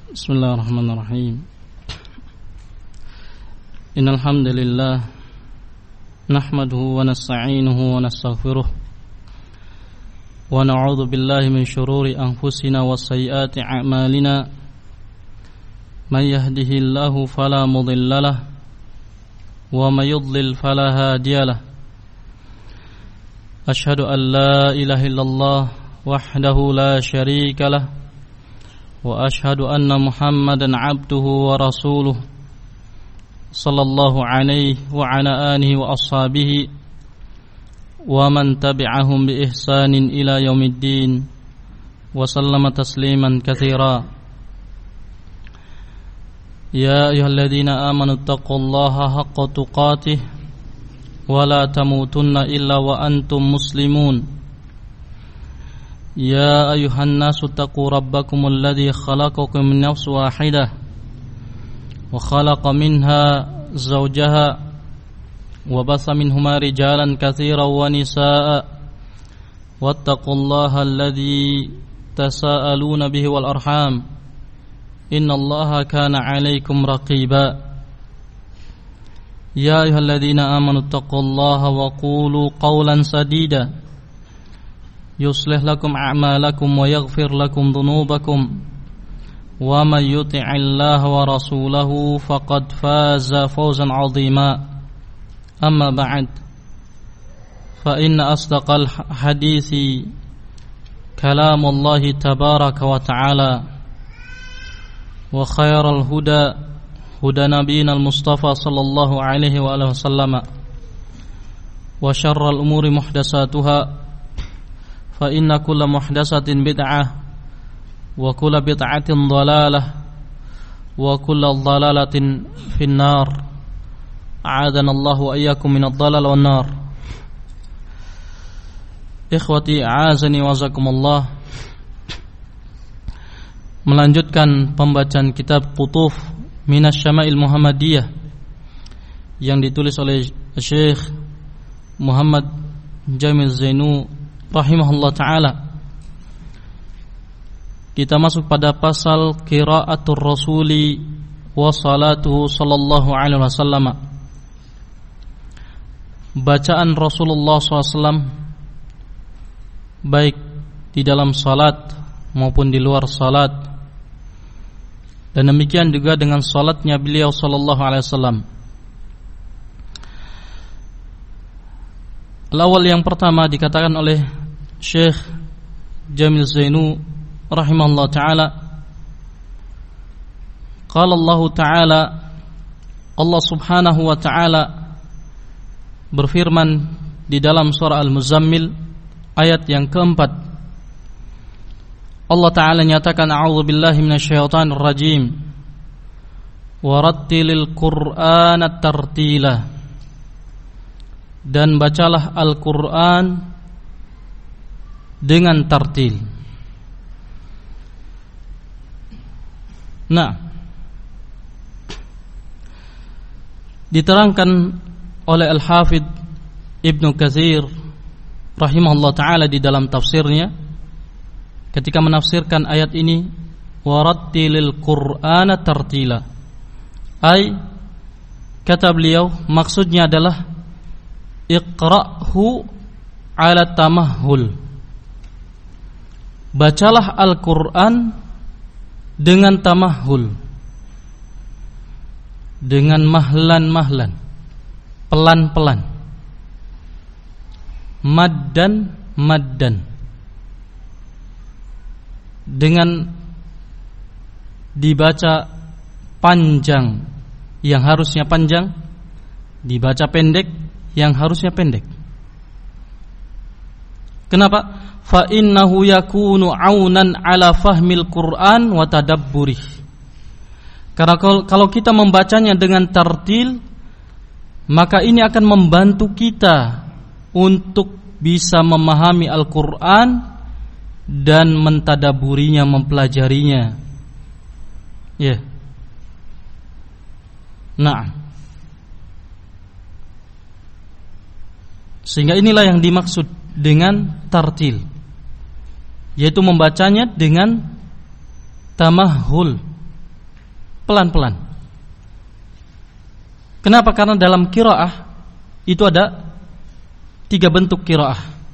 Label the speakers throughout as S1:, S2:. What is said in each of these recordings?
S1: Bismillahirrahmanirrahim. Innal hamdalillah nahmaduhu wa nasta'inuhu wa nastaghfiruh wa na'udzu billahi min shururi anfusina wa sayyiati a'malina. Man yahdihillahu fala mudhillalah wa may yudlil fala hadiyalah. Ashhadu an la ilaha illallah wahdahu la syarika lah wa ashhadu anna Muhammadan abduhu wa rasuluh sallallahu alaihi wa ala alihi wa ashabihi wa man tabi'ahum bi ihsanin ila yaumiddin wa sallama tasliman katsira. Ya ayyuhalladzina amanu taqullaha haqqa tuqatih wa la tamutunna illa wa antum muslimun. يا أيها الناس اتقوا ربكم الذي خلقكم من نفس واحدة وخلق منها زوجها وبث منهما رجالا كثيرا ونساء واتقوا الله الذي تساءلون به والأرحام إن الله كان عليكم رقيبا يا أيها الذين آمنوا اتقوا الله وقولوا قولا سديدا يصلح لكم أعمالكم ويغفر لكم ذنوبكم ومن يطع الله ورسوله فقد فاز فوزا عظيما. أما بعد فإن أصدق الحديث كلام الله تبارك وتعالى وخير الهدى هدى نبينا المصطفى صلى الله عليه وآله وسلم وشر الأمور محدثاتها فإن كل محدثة بدعة وكل بدعة ضلالة وكل ضلالة في النار. أعاذنا الله وإياكم من الضلال والنار. Ikhwati a'azani wa zakumullah. Melanjutkan pembacaan kitab Qutuf Minas Syama'il Muhammadiyah yang ditulis oleh Syekh Muhammad Jamil Zainu rahimahullah ta'ala. Kita masuk pada pasal qiraatul rasuli wa salatuhu sallallahu alaihi wasallam. Bacaan Rasulullah SAW baik di dalam salat maupun di luar salat, dan demikian juga dengan salatnya beliau sallallahu alaihi wasallam. Al-awwal yang pertama dikatakan oleh Syekh Jamil Zainu rahimahullah ta'ala, qala Allah ta'ala, Allah subhanahu wa ta'ala berfirman di dalam surah Al-Muzammil ayat yang keempat. Allah ta'ala nyatakan, a'udzu billahi minasyaitonir rajim, warattilil qur'ana tartila, dan bacalah Al-Qur'an dengan tartil. Nah, diterangkan oleh Al-Hafidh Ibnu Katsir rahimahullah ta'ala di dalam tafsirnya ketika menafsirkan ayat ini, warattilil Qur'ana tartila, ay, kata beliau, maksudnya adalah iqra'hu ala tamahhul, bacalah Al-Qur'an dengan tamahhul, dengan mahlan-mahlan, pelan-pelan, maddan, dengan dibaca panjang yang harusnya panjang, dibaca pendek yang harusnya pendek. Kenapa? Fa innahu yakunu aunan ala fahmil Qur'an wa tadabburih. Karena kalau kita membacanya dengan tartil, maka ini akan membantu kita untuk bisa memahami Al-Qur'an dan mentadaburinya, mempelajarinya. Ya. Nah, sehingga inilah yang dimaksud dengan tartil, yaitu membacanya dengan tamahul, pelan-pelan. Kenapa? Karena dalam qiraah itu ada 3 bentuk qiraah,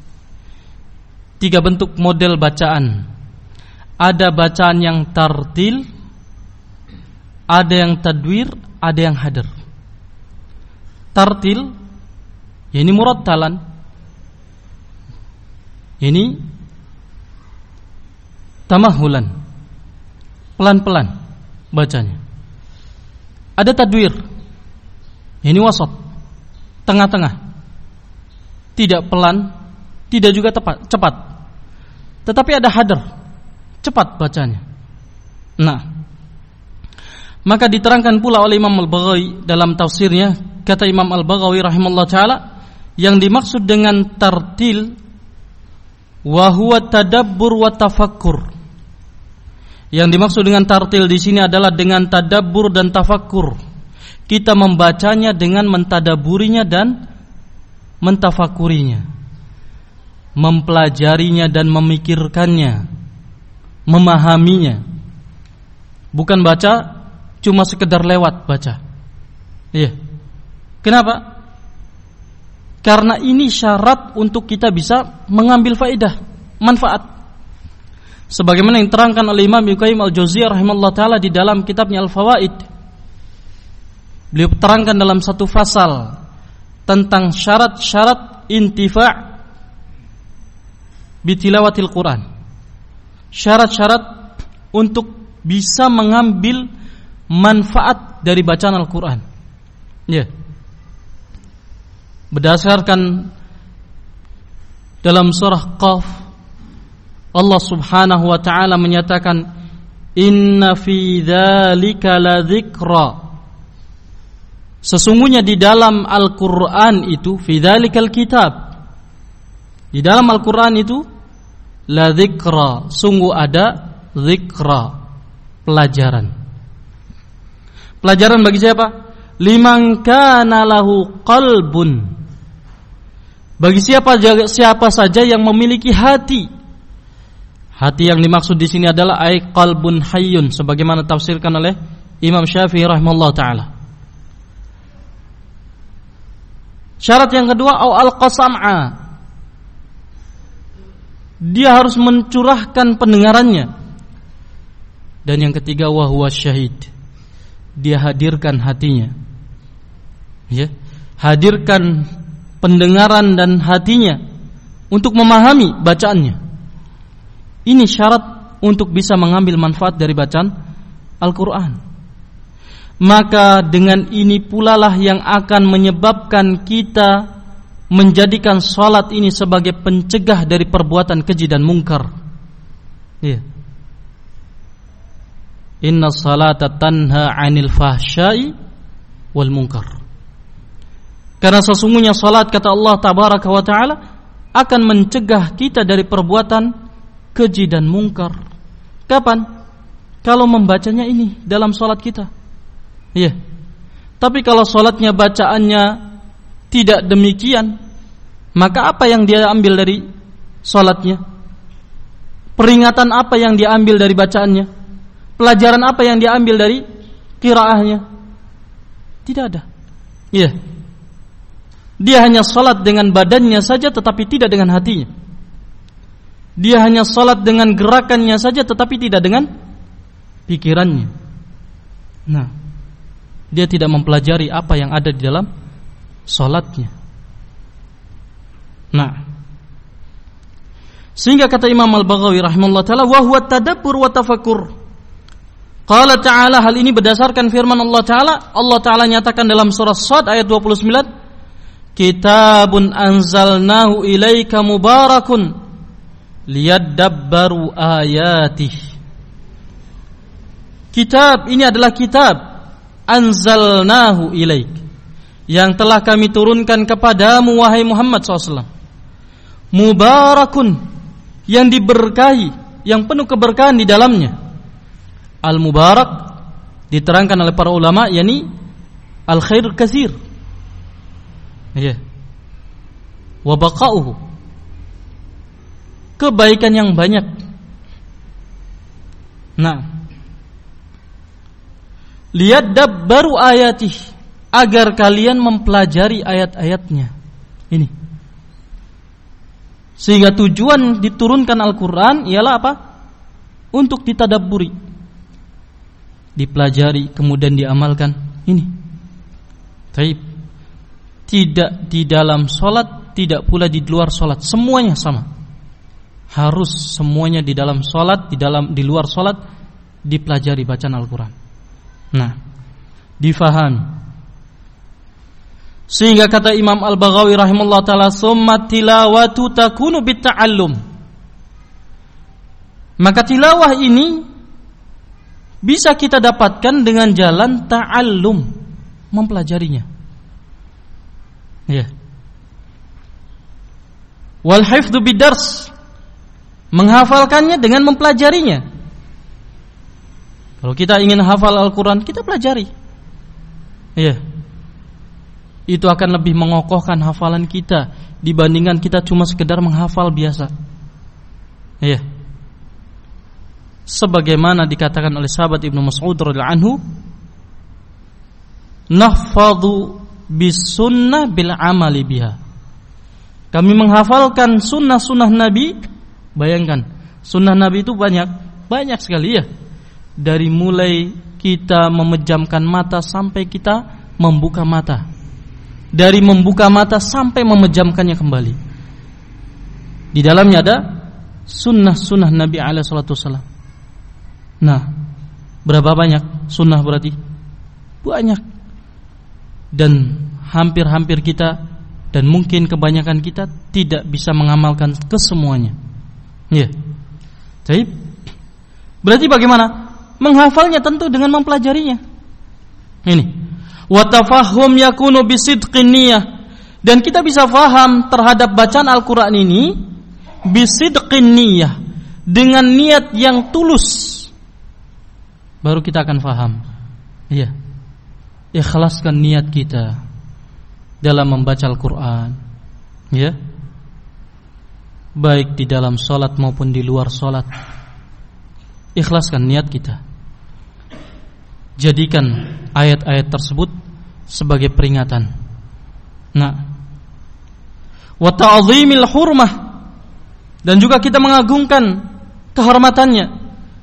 S1: 3 bentuk model bacaan. Ada bacaan yang tartil, ada yang tadwir, ada yang hadr. Tartil, ini murattalan, ini tamahulan, pelan-pelan bacanya. Ada tadwir, ini wasat, tengah-tengah, tidak pelan, tidak juga cepat. Tetapi ada hadr, cepat bacanya. Nah, maka diterangkan pula oleh Imam Al-Baghawi dalam tafsirnya, kata Imam Al-Baghawi rahimahullah ta'ala, yang dimaksud dengan tartil wa huwa tadabbur wa tafakkur. Yang dimaksud dengan tartil di sini adalah dengan tadabbur dan tafakkur. Kita membacanya dengan mentadaburinya dan mentafakurinya, mempelajarinya dan memikirkannya, memahaminya. Bukan baca cuma sekedar lewat baca. Iya. Kenapa? Karena ini syarat untuk kita bisa mengambil faedah, manfaat. Sebagaimana yang terangkan oleh Imam Ibnu Qayyim Al-Jauziyah rahimahullah taala di dalam kitabnya Al-Fawaid. Beliau terangkan dalam satu fasal tentang syarat-syarat intifa' bitilawatil Quran. Syarat-syarat untuk bisa mengambil manfaat dari bacaan Al-Quran. Ya. Berdasarkan dalam surah Qaf, Allah Subhanahu wa ta'ala menyatakan, inna fi dzalika ladzikra. Sesungguhnya di dalam Al-Quran itu, fi dzalikal kitab, di dalam Al-Quran itu, ladzikra, sungguh ada zikra, pelajaran. Pelajaran bagi siapa? Liman kana lahu qalbun, bagi siapa saja yang memiliki hati. Hati yang dimaksud di sini adalah ay qalbun hayyun, sebagaimana tafsirkan oleh Imam Syafi'i rahimahullah taala. Syarat yang kedua, au al-qasam'a, dia harus mencurahkan pendengarannya. Dan yang ketiga, wa huwa syahid, dia hadirkan hatinya. Ya, hadirkan pendengaran dan hatinya untuk memahami bacaannya. Ini syarat untuk bisa mengambil manfaat dari bacaan Al-Quran. Maka dengan ini pula lah yang akan menyebabkan kita menjadikan salat ini sebagai pencegah dari perbuatan keji dan mungkar. Iya. Inna salata tanha 'anil fahsya'i wal munkar. Karena sesungguhnya salat, kata Allah tabaraka wa taala, akan mencegah kita dari perbuatan keji dan mungkar. Kapan? Kalau membacanya ini dalam salat kita. Iya. Tapi kalau salatnya bacaannya tidak demikian, maka apa yang dia ambil dari salatnya? Peringatan apa yang dia ambil dari bacaannya? Pelajaran apa yang dia ambil dari qiraahnya? Tidak ada. Iya. Dia hanya salat dengan badannya saja tetapi tidak dengan hatinya. Dia hanya salat dengan gerakannya saja tetapi tidak dengan pikirannya. Nah, dia tidak mempelajari apa yang ada di dalam salatnya. Nah, sehingga kata Imam Al-Baghawi rahimahullah taala, wa huwa tadabbur wa tafakkur. Qala ta'ala, hal ini berdasarkan firman Allah taala. Allah taala nyatakan dalam surah Shad ayat 29, kitabun anzalnahu ilaika mubarakun liyadabbaru ayatih. Kitab ini adalah kitab anzalnahu ilaik, yang telah kami turunkan kepadamu wahai Muhammad SAW. Mubarakun, yang diberkahi, yang penuh keberkahan di dalamnya. Al-mubarak diterangkan oleh para ulama, yakni al-khair katsir. Ya. Wa baqa'uhu, kebaikan yang banyak. Nah, liyadabbaru ayatih, agar kalian mempelajari ayat-ayatnya. Ini. Sehingga tujuan diturunkan Al-Qur'an ialah apa? Untuk ditadabburi, dipelajari, kemudian diamalkan. Ini. Taib. Tidak di dalam salat, tidak pula di luar salat, semuanya sama. Harus semuanya di dalam salat, di luar salat dipelajari bacaan Al-Qur'an. Nah, difahami. Sehingga kata Imam Al-Baghawi rahimahullah ta'ala, summa tilawatu takunu bitta'allum. Maka tilawah ini bisa kita dapatkan dengan jalan ta'allum, mempelajarinya. Ya. Wal hifdzu bidars, menghafalkannya dengan mempelajarinya. Kalau kita ingin hafal Al-Qur'an, kita pelajari. Ya. Itu akan lebih mengokohkan hafalan kita dibandingkan kita cuma sekedar menghafal biasa. Ya. Sebagaimana dikatakan oleh sahabat Ibnu Mas'ud radhiyallahu anhu, nahfadhu bisunnah bil amali biha. Kami menghafalkan sunnah-sunnah Nabi. Bayangkan, sunnah Nabi itu banyak sekali ya. Dari mulai kita memejamkan mata sampai kita membuka mata, dari membuka mata sampai memejamkannya kembali. Di dalamnya ada sunnah-sunnah Nabi alaihi salatu wasallam. Nah, berapa banyak sunnah berarti? Banyak. Dan hampir-hampir kita, dan mungkin kebanyakan kita tidak bisa mengamalkan kesemuanya. Ya. Jadi, berarti bagaimana? Menghafalnya tentu dengan mempelajarinya. Ini. Wa tafahhum yakunu bisidqin niyah. Dan kita bisa faham terhadap bacaan Al-Qur'an ini bisidqin niyah, dengan niat yang tulus. Baru kita akan faham. Iya. Ikhlaskan niat kita dalam membaca Al-Qur'an. Ya. Baik di dalam salat maupun di luar salat. Ikhlaskan niat kita. Jadikan ayat-ayat tersebut sebagai peringatan. Nah, wa ta'zimil hurmah, dan juga kita mengagungkan kehormatannya.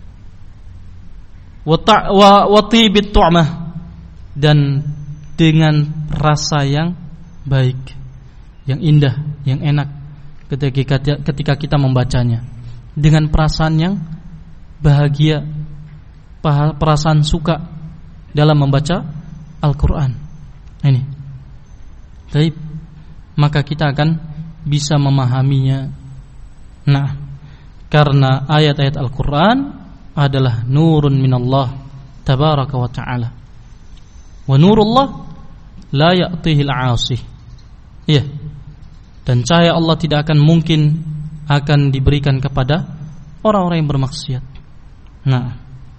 S1: Wa tibit tu'mah, dan dengan rasa yang baik, yang indah, yang enak ketika kita membacanya, dengan perasaan yang bahagia, perasaan suka dalam membaca Al-Qur'an. Ini. Baik, maka kita akan bisa memahaminya. Nah, karena ayat-ayat Al-Qur'an adalah nurun minallah tabaraka wa ta'ala. Wa nurullah la ya'tihil 'asih. Ya. Dan cahaya Allah tidak akan mungkin akan diberikan kepada orang-orang yang bermaksiat. Nah,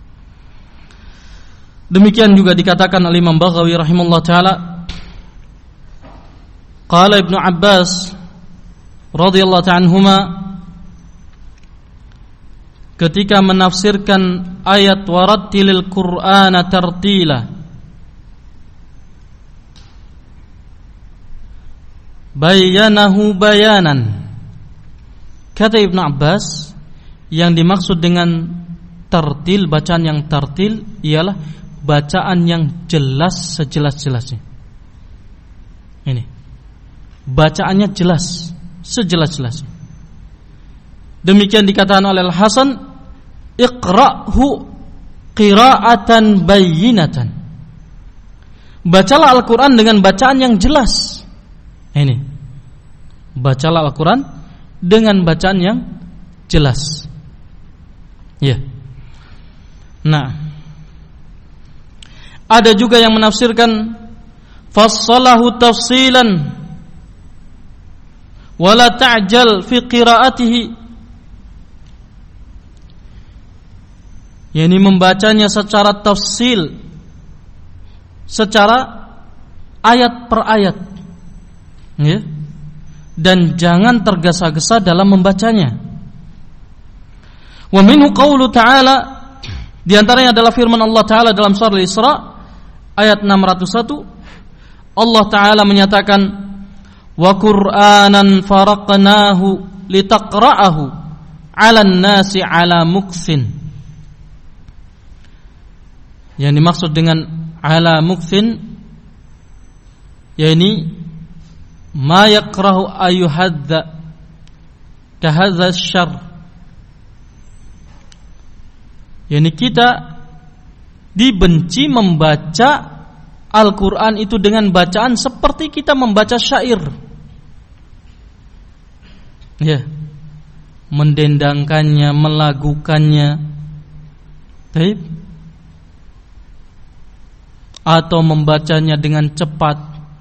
S1: demikian juga dikatakan oleh Imam Baghawi rahimahullah ta'ala, qala Ibnu Abbas radhiyallahu ta'ala anhuma, ketika menafsirkan ayat warattilil Qur'ana tartila, bayanahu bayanan. Kata Ibnu Abbas, yang dimaksud dengan tartil, bacaan yang tartil, ialah bacaan yang jelas sejelas-jelasnya. Ini, bacaannya jelas sejelas-jelasnya. Demikian dikatakan oleh Al-Hasan, iqra'hu qira'atan bayyinatan. Bacalah Al-Qur'an dengan bacaan yang jelas. Ini. Bacalah Al-Qur'an dengan bacaan yang jelas. Ya. Nah, ada juga yang menafsirkan fassalahu tafsilan wala ta'jal fi qira'atihi, yakni membacanya secara tafsil, secara ayat per ayat, ya? Dan jangan tergesa-gesa dalam membacanya. Wa minhu qaulu ta'ala, di antaranya adalah firman Allah Ta'ala dalam surah Al-Isra, ayat 601 Allah Ta'ala menyatakan wa Qur'anan faraqnahu litaqra'ahu 'alan nasi 'ala muktsin. Yang dimaksud dengan 'ala muktsin yakni ma yakrahu ayuhadza kahadza syarr. Yani kita dibenci membaca Al-Quran itu dengan bacaan seperti kita membaca syair, ya, mendendangkannya, melagukannya, baik, atau membacanya dengan cepat.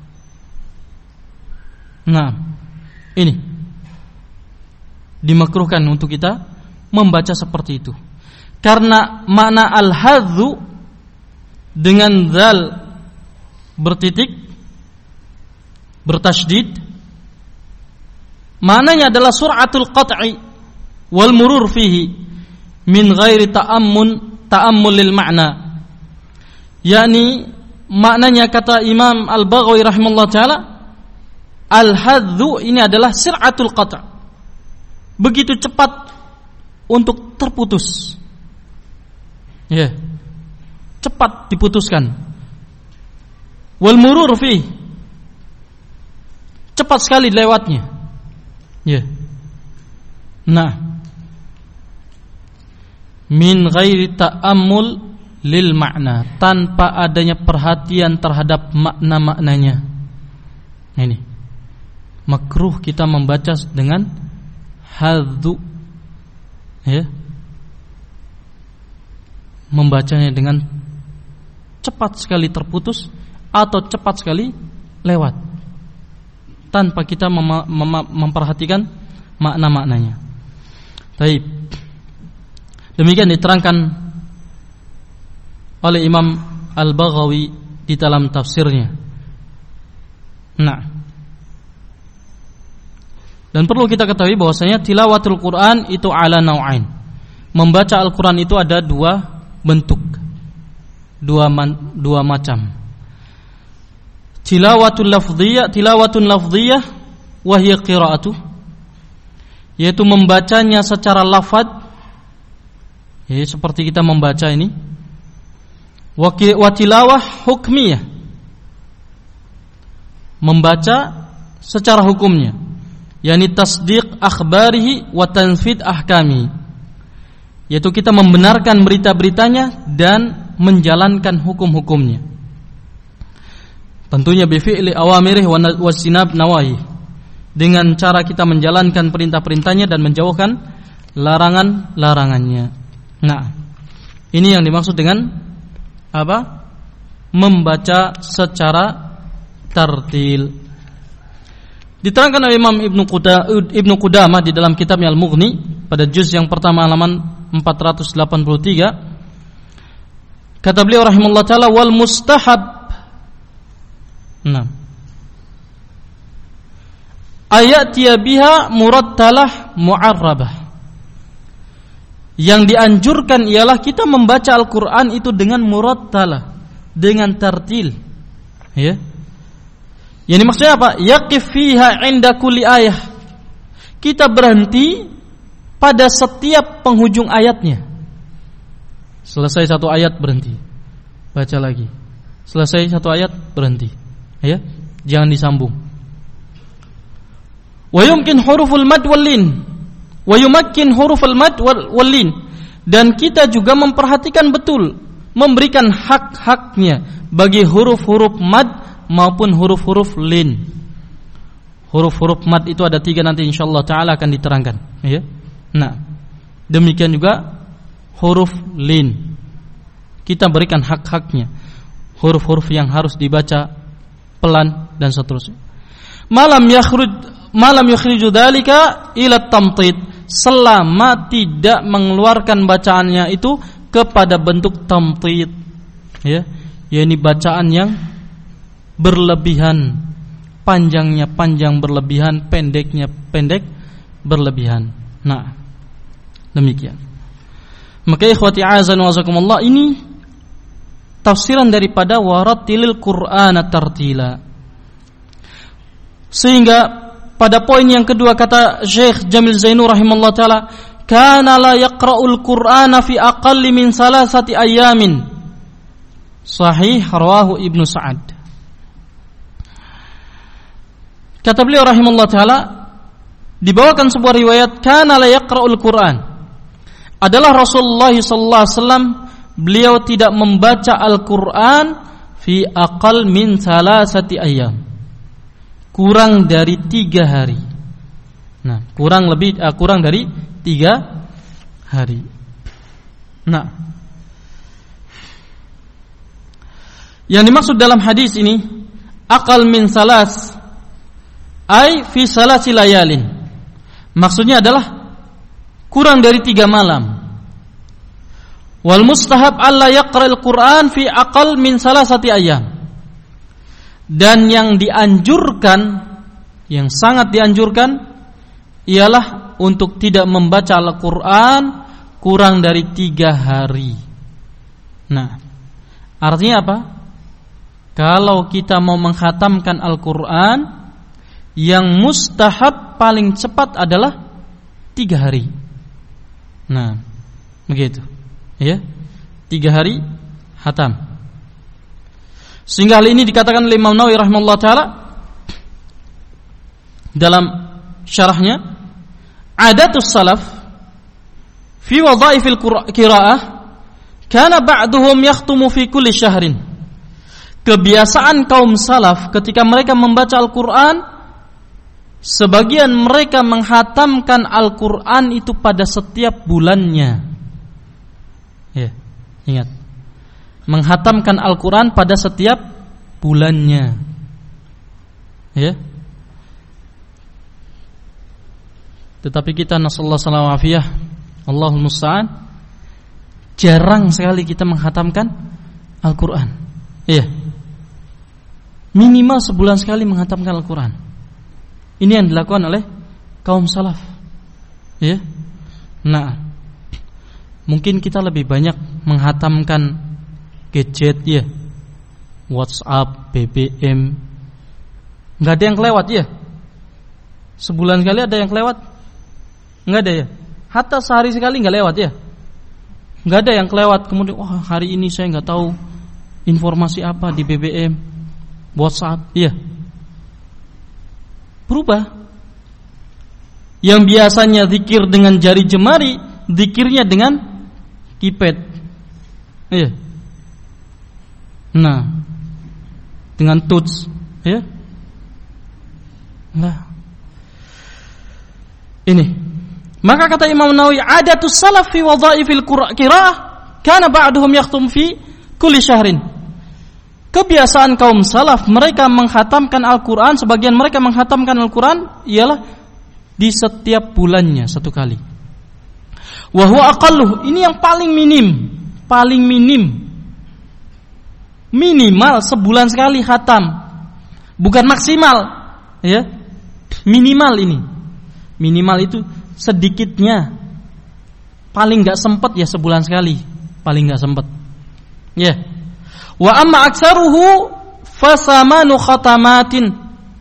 S1: Nah, ini dimakruhkan untuk kita membaca seperti itu. Karena makna al-hadzu dengan zal bertitik bertasydid maknanya adalah sur'atul qat'i wal murur fihi min ghairi ta'ammul lil ma'na. Yani maknanya kata Imam Al-Baghawi rahimahullah taala, al-hadzu ini adalah sur'atul qat', begitu cepat untuk terputus. Ya, cepat diputuskan. Wal murur fi, cepat sekali lewatnya. Ya. Nah, min ghairi ta'ammul lil ma'na, tanpa adanya perhatian terhadap makna-maknanya. Ini makruh kita membaca dengan hadzu, ya, membacanya dengan cepat sekali terputus atau cepat sekali lewat tanpa kita memperhatikan makna-maknanya. Baik. Demikian diterangkan oleh Imam Al-Baghawi di dalam tafsirnya. Nah, dan perlu kita ketahui bahwasanya tilawatul Quran itu ala nau'ain. Membaca Al-Quran itu ada dua bentuk, dua macam. Tilawatun lafdhiyah wa hiya qira'atu, yaitu membacanya secara lafaz, ya, seperti kita membaca ini. Wa tilawah hukmiyah, membaca secara hukumnya, yakni tasdiq akhbarihi wa tanfid ahkami, yaitu kita membenarkan berita-beritanya dan menjalankan hukum-hukumnya. Tentunya bi fi'li awamirih wa sinab nawahi, dengan cara kita menjalankan perintah-perintahnya dan menjauhkan larangan-larangannya. Nah, ini yang dimaksud dengan apa? Membaca secara tartil. Diterangkan oleh Imam Ibnu Qudamah di dalam kitabnya Al-Mughni pada juz yang pertama halaman 483. Kata beliau rahimahullah taala, wal mustahab, nah, ayatiya biha murattalah mu'arrabah. Yang dianjurkan ialah kita membaca Al-Quran itu dengan murattalah, dengan tartil, ya. Yang maksudnya apa? Yaqif fiha 'inda kulli ayah. Kita berhenti pada setiap penghujung ayatnya. Selesai satu ayat berhenti, baca lagi. Selesai satu ayat berhenti, ya, jangan disambung. Wa yumkin huruful mad wal lin, wa yumakkin huruful mad wal lin, dan kita juga memperhatikan betul, memberikan hak-haknya bagi huruf-huruf mad maupun huruf-huruf lin. Huruf-huruf mad itu ada 3, nanti insyaallah taala akan diterangkan, ya. Nah, demikian juga huruf lin, kita berikan hak-haknya, huruf-huruf yang harus dibaca pelan dan seterusnya. Malam yakhriju dzalika ila tamtid, selama tidak mengeluarkan bacaannya itu kepada bentuk tamtid, ya, yakni bacaan yang berlebihan, panjangnya panjang berlebihan, pendeknya pendek berlebihan. Nah, demikian. Maka ikhwati azan wa azakumullah, ini tafsiran daripada warattilil Qur'ana tartila. Sehingga pada poin yang kedua kata Syekh Jamil Zainu rahimahullah taala, kana la yaqra'ul Qur'ana fi aqalli min 3 ayamin. Sahih rawahu Ibnu Sa'ad. Kata beliau rahimahullah taala, dibawakan sebuah riwayat kana la yaqra'ul Qur'an. Adalah Rasulullah sallallahu alaihi wasallam, beliau tidak membaca Al-Qur'an fi aqal min 3 ayyam. Kurang dari 3 hari. Nah, kurang dari 3 hari. Nah, yang dimaksud dalam hadis ini aqal min 3 ay fi 3 layalin. Maksudnya adalah kurang dari 3 malam. Wal mustahab alla yaqra'al Qur'an fi aqal min 3 ayyam. Dan yang dianjurkan, yang sangat dianjurkan ialah untuk tidak membaca Al-Qur'an kurang dari 3 hari. Nah, artinya apa? Kalau kita mau mengkhatamkan Al-Qur'an, yang mustahab paling cepat adalah 3 hari. Nah, begitu. Ya, 3 hari khatam. Sehingga hal ini dikatakan oleh Imam Nawawi rahimahullah taala dalam syarahnya, adatus salaf fi wadhaifil qiraah kana ba'duhum yakhtumu fi kulli syahrin. Kebiasaan kaum salaf ketika mereka membaca Al-Qur'an, sebagian mereka menghatamkan Al-Qur'an itu pada setiap bulannya. Ya, ingat, menghatamkan Al-Quran pada setiap bulannya. Ya. Tetapi kita nasallahu alaihi wasallam, Allahul musta'an, jarang sekali kita menghatamkan Al-Quran. Iya. Minimal sebulan sekali menghatamkan Al-Quran. Ini yang dilakukan oleh kaum salaf. Ya. Nah, mungkin kita lebih banyak menghatamkan gadget ya, WhatsApp, BBM, nggak ada yang kelewat ya. Sebulan sekali ada yang kelewat? Nggak ada ya. Hatta sehari sekali nggak lewat ya. Nggak ada yang kelewat. Kemudian wah, hari ini saya nggak tahu informasi apa di BBM, WhatsApp, ya. Berubah. Yang biasanya zikir dengan jari jemari, zikirnya dengan keypad. Iya. Nah, dengan touch, ya. Nah, ini. Maka kata Imam Nawawi, adatus salaf fi wadhaifil qiraah kana ba'duhum yakhtum fi kulli syahrin. Kebiasaan kaum salaf, mereka menghatamkan Al-Qur'an, sebagian mereka menghatamkan Al-Qur'an ialah di setiap bulannya 1 kali. Wa huwa aqalluh, ini yang paling minim. Minimal sebulan sekali khatam, bukan maksimal, ya. Minimal ini. Minimal itu sedikitnya, paling nggak sempet ya sebulan sekali, paling nggak sempet. Ya. Wa amma aktsaruhu fasamanu khatamatin.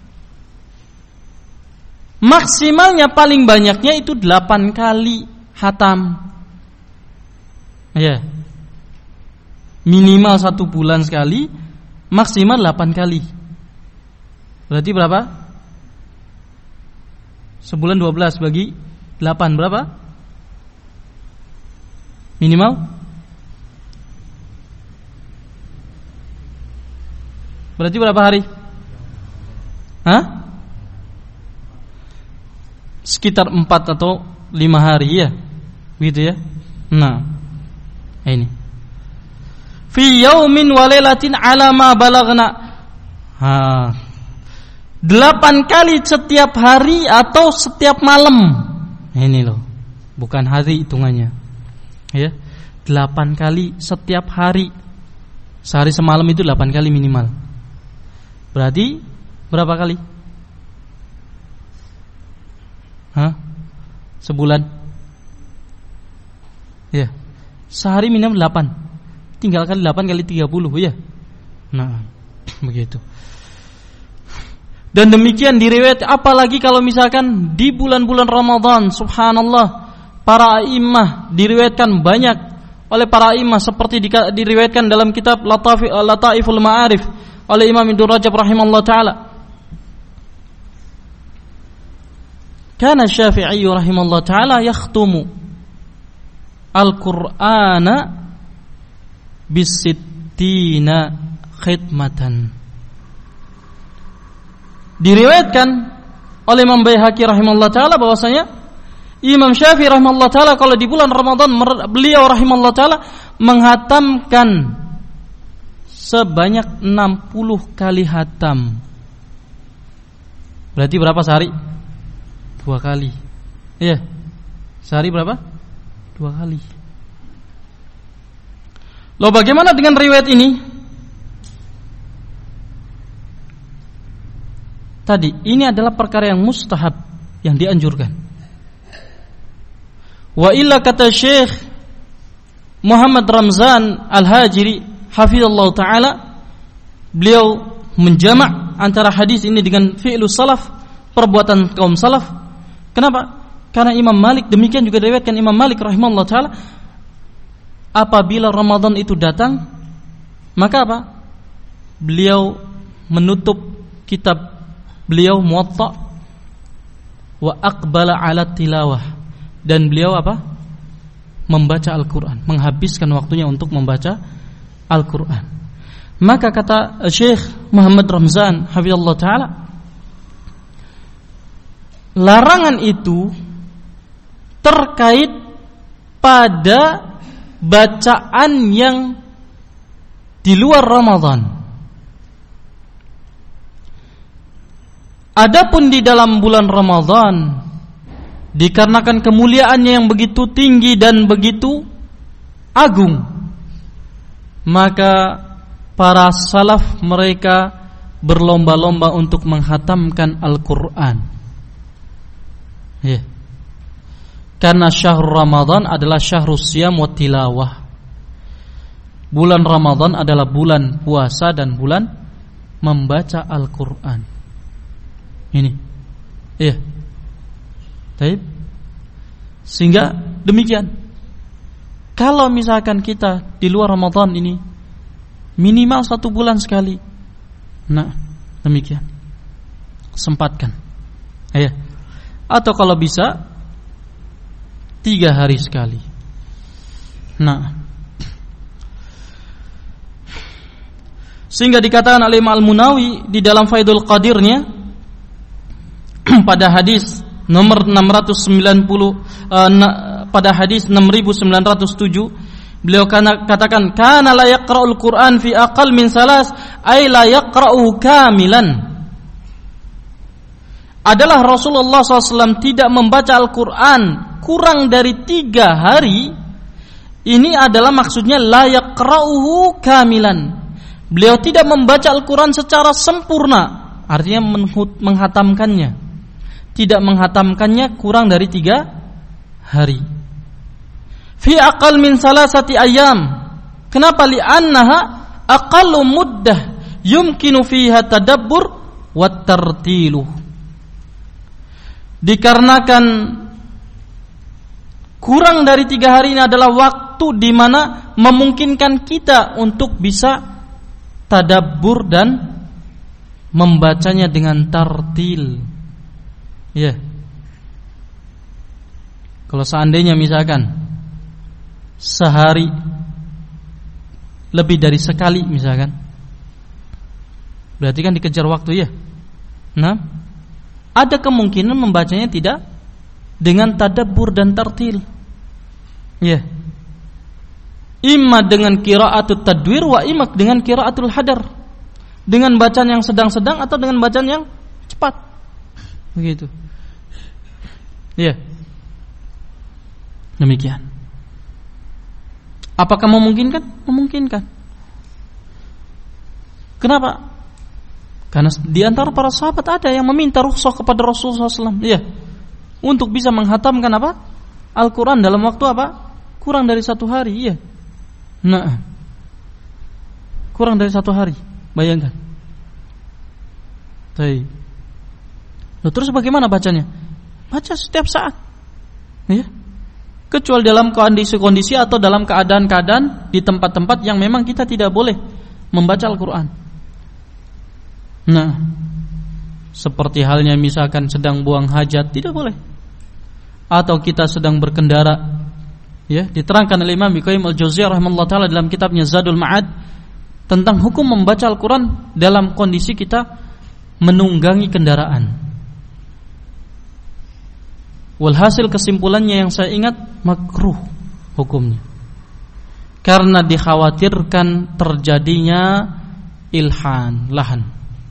S1: Maksimalnya paling banyaknya itu 8 kali khatam. Ya. Minimal 1 bulan sekali, maksimal 8 kali. Berarti berapa? Sebulan 12 bagi 8 berapa? Minimal? Berarti berapa hari? Hah? Sekitar 4 atau 5 hari ya. Begitu ya. Nah, ini. Fi yaumin wa lailatin ala ma balagna. 8 kali setiap hari atau setiap malam. Ini loh, bukan hari hitungannya. Ya. 8 kali setiap hari. Sehari semalam itu 8 kali minimal. Berarti berapa kali? Sebulan? Ya. Sehari minimal 8. tinggal kali 8 kali 30 ya. Nah, begitu. Dan demikian diriwayat, apalagi kalau misalkan di bulan-bulan Ramadan, subhanallah, para a'immah diriwayatkan banyak oleh para a'immah seperti diriwayatkan dalam kitab Lataiful Ma'arif oleh Imam Ibnu Rajab rahimahullah taala. Kana Syafi'i rahimahullah taala yakhtumu al-Qur'ana bisittina khitmatan. Diriwayatkan oleh Imam Baihaqi rahimahullah taala bahwasanya Imam Syafi'i rahimahullah taala kalau di bulan Ramadan beliau rahimahullah taala menghatamkan sebanyak 60 kali hatam. Berarti berapa sehari? 2 kali. Iya. Sehari berapa? 2 kali. Loh, bagaimana dengan riwayat ini? Tadi, ini adalah perkara yang mustahab, yang dianjurkan. Wa illa, kata Syekh Muhammad Ramzan Al-Hajiri hafizallahu taala, beliau menjamak antara hadis ini dengan fi'lus salaf, perbuatan kaum salaf. Kenapa? Karena Imam Malik, demikian juga diriwayatkan Imam Malik rahimahullah taala, apabila Ramadan itu datang, maka apa? Beliau menutup kitab beliau Muwatta wa aqbala ala tilawah, dan beliau apa? Membaca Al-Qur'an, menghabiskan waktunya untuk membaca Al-Qur'an. Maka kata Syekh Muhammad Ramzan hafizallahu taala, larangan itu terkait pada bacaan yang di luar Ramadan. Adapun di dalam bulan Ramadan, dikarenakan kemuliaannya yang begitu tinggi dan begitu agung, maka para salaf mereka berlomba-lomba untuk menghatamkan Al-Qur'an. Ya. Karena syahrul Ramadan adalah syahrus siyam wa tilawah. Bulan Ramadan adalah bulan puasa dan bulan membaca Al-Qur'an. Ini, iya. Baik. Sehingga demikian. Kalau misalkan kita di luar Ramadan ini minimal 1 bulan sekali, nah demikian, sempatkan, iya. Atau kalau bisa 3 hari sekali. Nah, sehingga dikatakan oleh Imam Al-Munawi di dalam Faidul Qadirnya pada hadis nomor 690 pada hadis 6907, beliau katakan, kana la yaqra'ul Qur'an fi aqal min salas, ay la yaqra'u kamilan. Adalah Rasulullah SAW tidak membaca Al-Quran kurang dari 3 hari. Ini adalah maksudnya la yaqra'uhu kamilan. Beliau tidak membaca Al-Quran secara sempurna, artinya menghatamkannya, tidak menghatamkannya kurang dari 3 hari. Fi aqal min salasati ayyam. Kenapa? Li'annaha aqallu muddah yumkinu fiha tadabbur wa tartilu. Dikarenakan kurang dari 3 hari ini adalah waktu di mana memungkinkan kita untuk bisa tadabbur dan membacanya dengan tartil. Ya. Kalau seandainya misalkan sehari lebih dari sekali misalkan, berarti kan dikejar waktu ya. Nah, ada kemungkinan membacanya tidak dengan tadabbur dan tartil. Ya. Imma dengan qiraatul tadwir wa imma dengan qiraatul hadar. Dengan bacaan yang sedang-sedang atau dengan bacaan yang cepat. Begitu. Ya. Demikian. Apakah memungkinkan? Memungkinkan. Kenapa? Karena di antara para sahabat ada yang meminta rukhsah kepada Rasulullah SAW, ya, untuk bisa menghatamkan apa? Al-Quran dalam waktu apa? Kurang dari 1 hari, ya. Nah, kurang dari 1 hari. Bayangkan. Baik. Terus bagaimana bacanya? Baca setiap saat. Ya. Kecuali dalam kondisi-kondisi atau dalam keadaan-keadaan di tempat-tempat yang memang kita tidak boleh membaca Al-Quran. Nah, seperti halnya misalkan sedang buang hajat, tidak boleh. Atau kita sedang berkendara. Ya, diterangkan oleh Imam Ibnu Qayyim Al-Jauziyah rahimahullah taala dalam kitabnya Zadul Ma'ad tentang hukum membaca Al-Quran dalam kondisi kita menunggangi kendaraan. Walhasil kesimpulannya yang saya ingat, makruh hukumnya, karena dikhawatirkan terjadinya ilhan, lahan.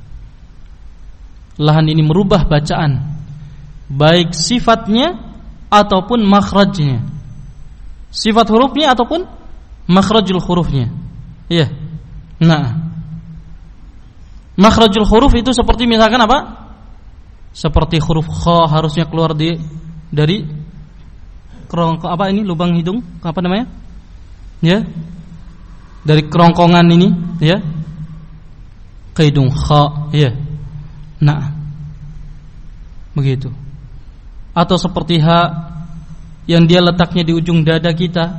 S1: Lahan ini merubah bacaan, baik sifatnya ataupun makhrajnya, sifat hurufnya ataupun makhrajul hurufnya. Iya. Nah, makhrajul huruf itu seperti misalkan apa? Seperti huruf kha harusnya keluar dari apa ini, lubang hidung, apa namanya? Ya. Dari kerongkongan ini, ya. Ke hidung kha, ya. Nah. Begitu. Atau seperti ha yang dia letaknya di ujung dada kita.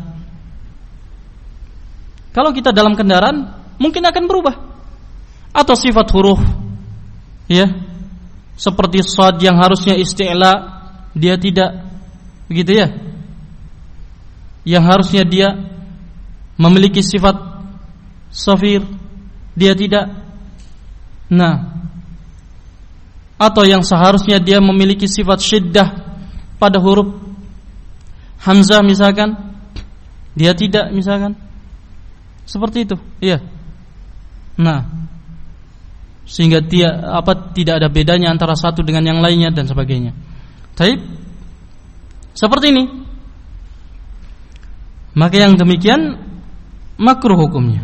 S1: Kalau kita dalam kendaraan mungkin akan berubah. Atau sifat huruf, ya, seperti shad yang harusnya isti'la, dia tidak, begitu ya, yang harusnya dia memiliki sifat shafir, dia tidak. Nah, atau yang seharusnya dia memiliki sifat syiddah pada huruf hamzah misalkan, dia tidak misalkan, seperti itu, iya. Nah, sehingga tidak ada bedanya antara satu dengan yang lainnya dan sebagainya. Taib, seperti ini. Maka yang demikian makruh hukumnya.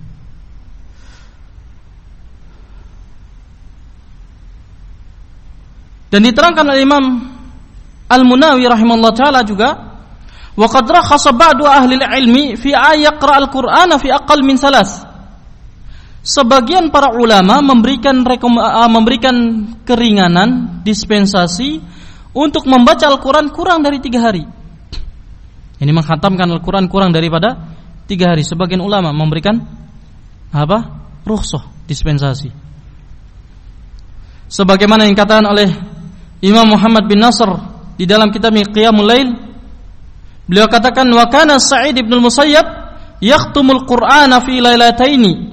S1: Dan diterangkan oleh Imam Al-Munawi rahimahullah taala juga, wa qad rakhasa ba'du ahli al-ilmi fi ayaqra al-Qur'ana fi aqall min salas. Sebagian para ulama memberikan keringanan, dispensasi untuk membaca Al-Quran kurang dari 3 hari. Ini menghatamkan Al-Quran kurang daripada 3 hari. Sebagian ulama memberikan apa? Rukhsah, dispensasi. Sebagaimana yang dikatakan oleh Imam Muhammad bin Nasr di dalam kitabnya Qiyamul Lail, beliau katakan, wa kana Sa'id ibn al-Musayyab yakhtumul Qur'ana fi lailataini.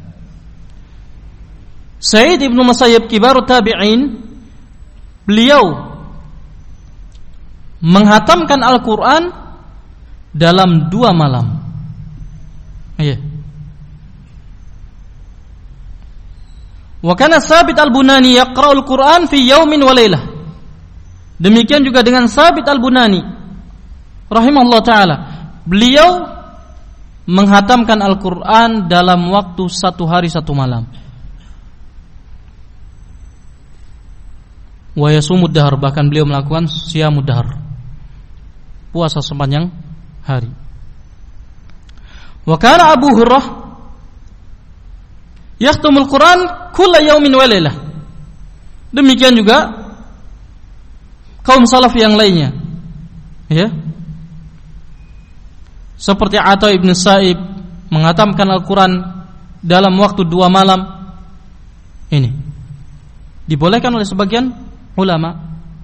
S1: Sa'id ibn Musayyab kibarut tabi'in, beliau menghatamkan Al-Quran dalam 2 malam. Iya. Wa kana Sabit al-Bunani yaqra'ul Quran fi yaumin wa lailah. Demikian juga dengan Sabit al-Bunani rahimahullah taala, beliau menghatamkan Al-Quran dalam waktu 1 hari 1 malam. Wa yasumud dahar, bahkan beliau melakukan siyamud dahar, puasa sepanjang hari. Wa kana Abu Hurairah yakhtumul Quran kulla yaumin wa lailah. Demikian juga kaum salaf yang lainnya, ya, seperti Atha ibn Sa'ib menghatamkan Al-Quran dalam waktu 2 malam. Ini dibolehkan oleh sebagian ulama.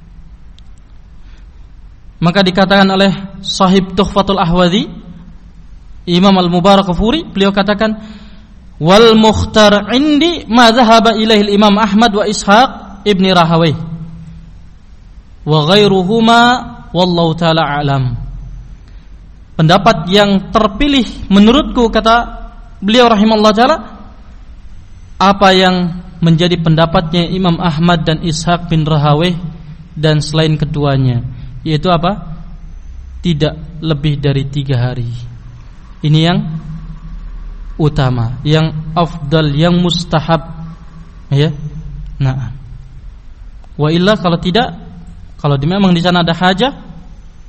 S1: Maka dikatakan oleh sahib Tuhfatul Ahwadhi, Imam Al-Mubarakfuri, beliau katakan, wal mukhtar indi ma dhahaba ilaihi Imam Ahmad wa Ishaq ibn Rahawayh wa ghairuhuma wallahu taala alam. Pendapat yang terpilih menurutku, kata beliau rahimahullah taala, apa yang menjadi pendapatnya Imam Ahmad dan Ishaq bin Rahawayh dan selain keduanya, yaitu apa? Tidak lebih dari 3 hari. Ini yang utama, yang afdal, yang mustahab, ya. Nah, wa illa kalau tidak, kalau memang di sana ada hajah,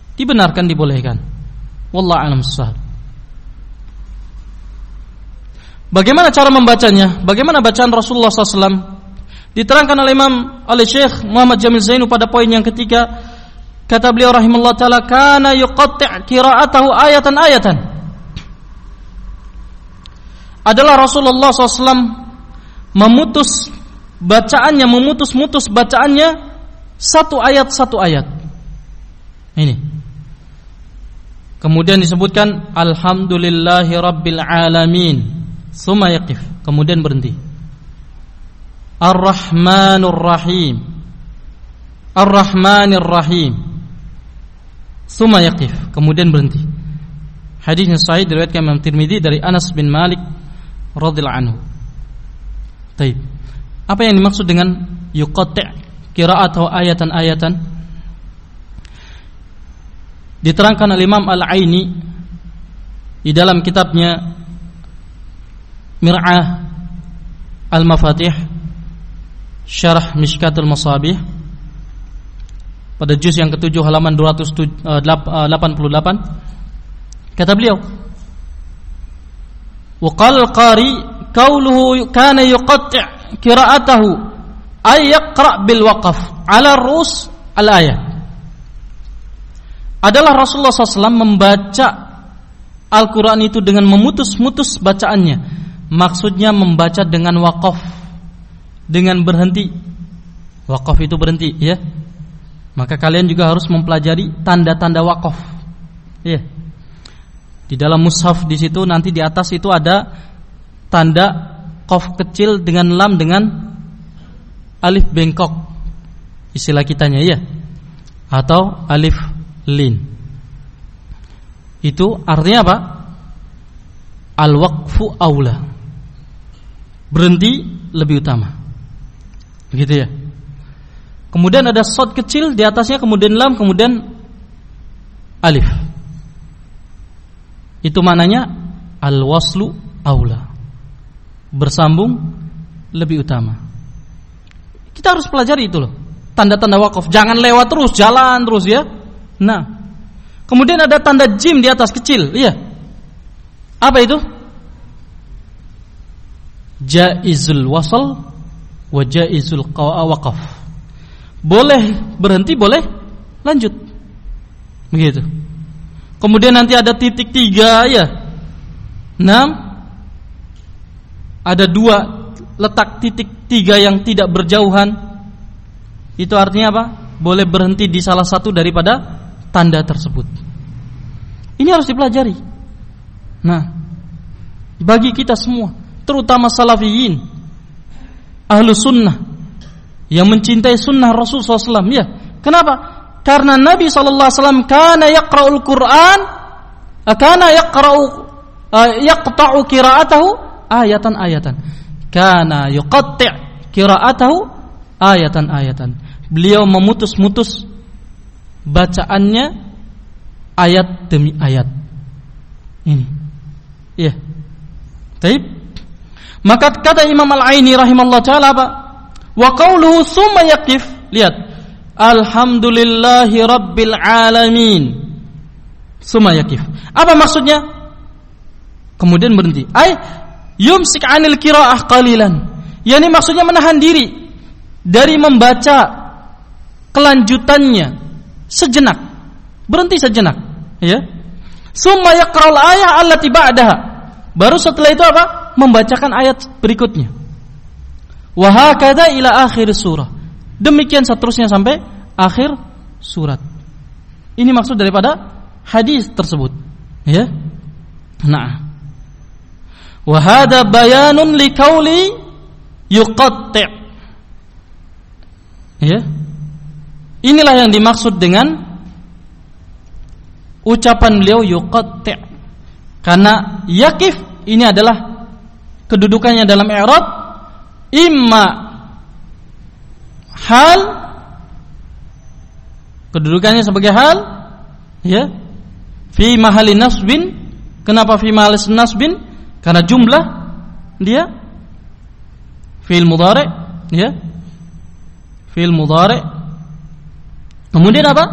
S1: dibenarkan, dibolehkan. Wallahu a'lam bissawab. Bagaimana cara membacanya? Bagaimana bacaan Rasulullah SAW? Diterangkan oleh Syekh Muhammad Jamil Zainu pada poin yang ketiga. Kata beliau rahimahullah ta'ala, kana yuqatti' qira'atahu ayatan-ayatan. Adalah Rasulullah SAW memutus bacaannya satu ayat. Ini. Kemudian disebutkan alhamdulillahi rabbil alamin. Tsumma yaqif. Kemudian berhenti. Ar-Rahmanur Rahim. Ar-Rahmanir Rahim. Tsumma yaqif. Kemudian berhenti. Hadisnya sahih diriwayatkan Imam Tirmidzi dari Anas bin Malik radhiyallahu anhu. Baik. Apa yang dimaksud dengan yuqatti' qira'at atau ayatan-ayatan? Diterangkan oleh Imam Al-Aini di dalam kitabnya Mir'ah Al-Mafatih Syarah Mishkatul Masabih pada juz yang ke-7 halaman 288. Kata beliau, wa qala al-qari qauluhu kana yuqatti' qira'atahu ay yaqra' bil waqf 'ala ar-rus al-ayat. Adalah Rasulullah SAW membaca Al-Quran itu dengan memutus-mutus bacaannya. Maksudnya membaca dengan waqaf, dengan berhenti. Waqaf itu berhenti, ya. Maka kalian juga harus mempelajari tanda-tanda waqaf, ya. Di dalam mushaf di situ nanti di atas itu ada tanda qaf kecil dengan lam dengan alif bengkok, istilah kitanya, ya, atau alif lin. Itu artinya apa? Al-waqfu aula. Berhenti lebih utama. Begitu ya. Kemudian ada shad kecil di atasnya, kemudian lam, kemudian alif. Itu maknanya al-waslu aula. Bersambung lebih utama. Kita harus pelajari itu loh. Tanda-tanda waqaf, jangan lewat terus, jalan terus, ya. Nah, kemudian ada tanda jim di atas kecil, iya. Apa itu? Jaizul wasl wa jaizul waqaf. Boleh berhenti, boleh lanjut. Begitu. Kemudian nanti ada titik 3, ya. 6. Ada 2 letak titik 3 yang tidak berjauhan. Itu artinya apa? Boleh berhenti di salah satu daripada tanda tersebut. Ini harus dipelajari. Nah, bagi kita semua, terutama salafiyin, ahlu sunnah yang mencintai sunnah Rasulullah SAW, ya. Kenapa? Karena Nabi SAW kana yaqra'ul Quran, kana yaqta'u qira'atahu ayatan-ayatan. Kana yuqatti' qira'atahu ayatan-ayatan. Beliau memutus-mutus bacaannya ayat demi ayat. Ini, iya. Baik. Maka kata Imam Al-Aini rahimahullah ta'ala apa? Wa qauluhu tsumma yaqif. Lihat. Alhamdulillahi rabbil alamin. Tsumma yaqif. Apa maksudnya? Kemudian berhenti. Ai yumsik 'anil qiraa'ah qalilan. Yani maksudnya menahan diri dari membaca kelanjutannya sejenak, berhenti sejenak, ya. Summa yaqra'ul ayah allati ba'daha. Baru setelah itu apa? Membacakan ayat berikutnya. Wa hakadha ila akhir surah. Demikian seterusnya sampai akhir surat. Ini maksud daripada hadis tersebut, ya. Nah. Wa hadha bayanun liqauli yuqatti'. Ya. Inilah yang dimaksud dengan ucapan beliau yuqatti'. Karena yaqif ini adalah kedudukannya dalam i'rab imma hal, kedudukannya sebagai hal, ya, fi mahalli nasbin. Kenapa fi mahalli nasbin? Karena jumlah dia fi'il mudhari', ya, fi'il mudhari'. Kemudian apa?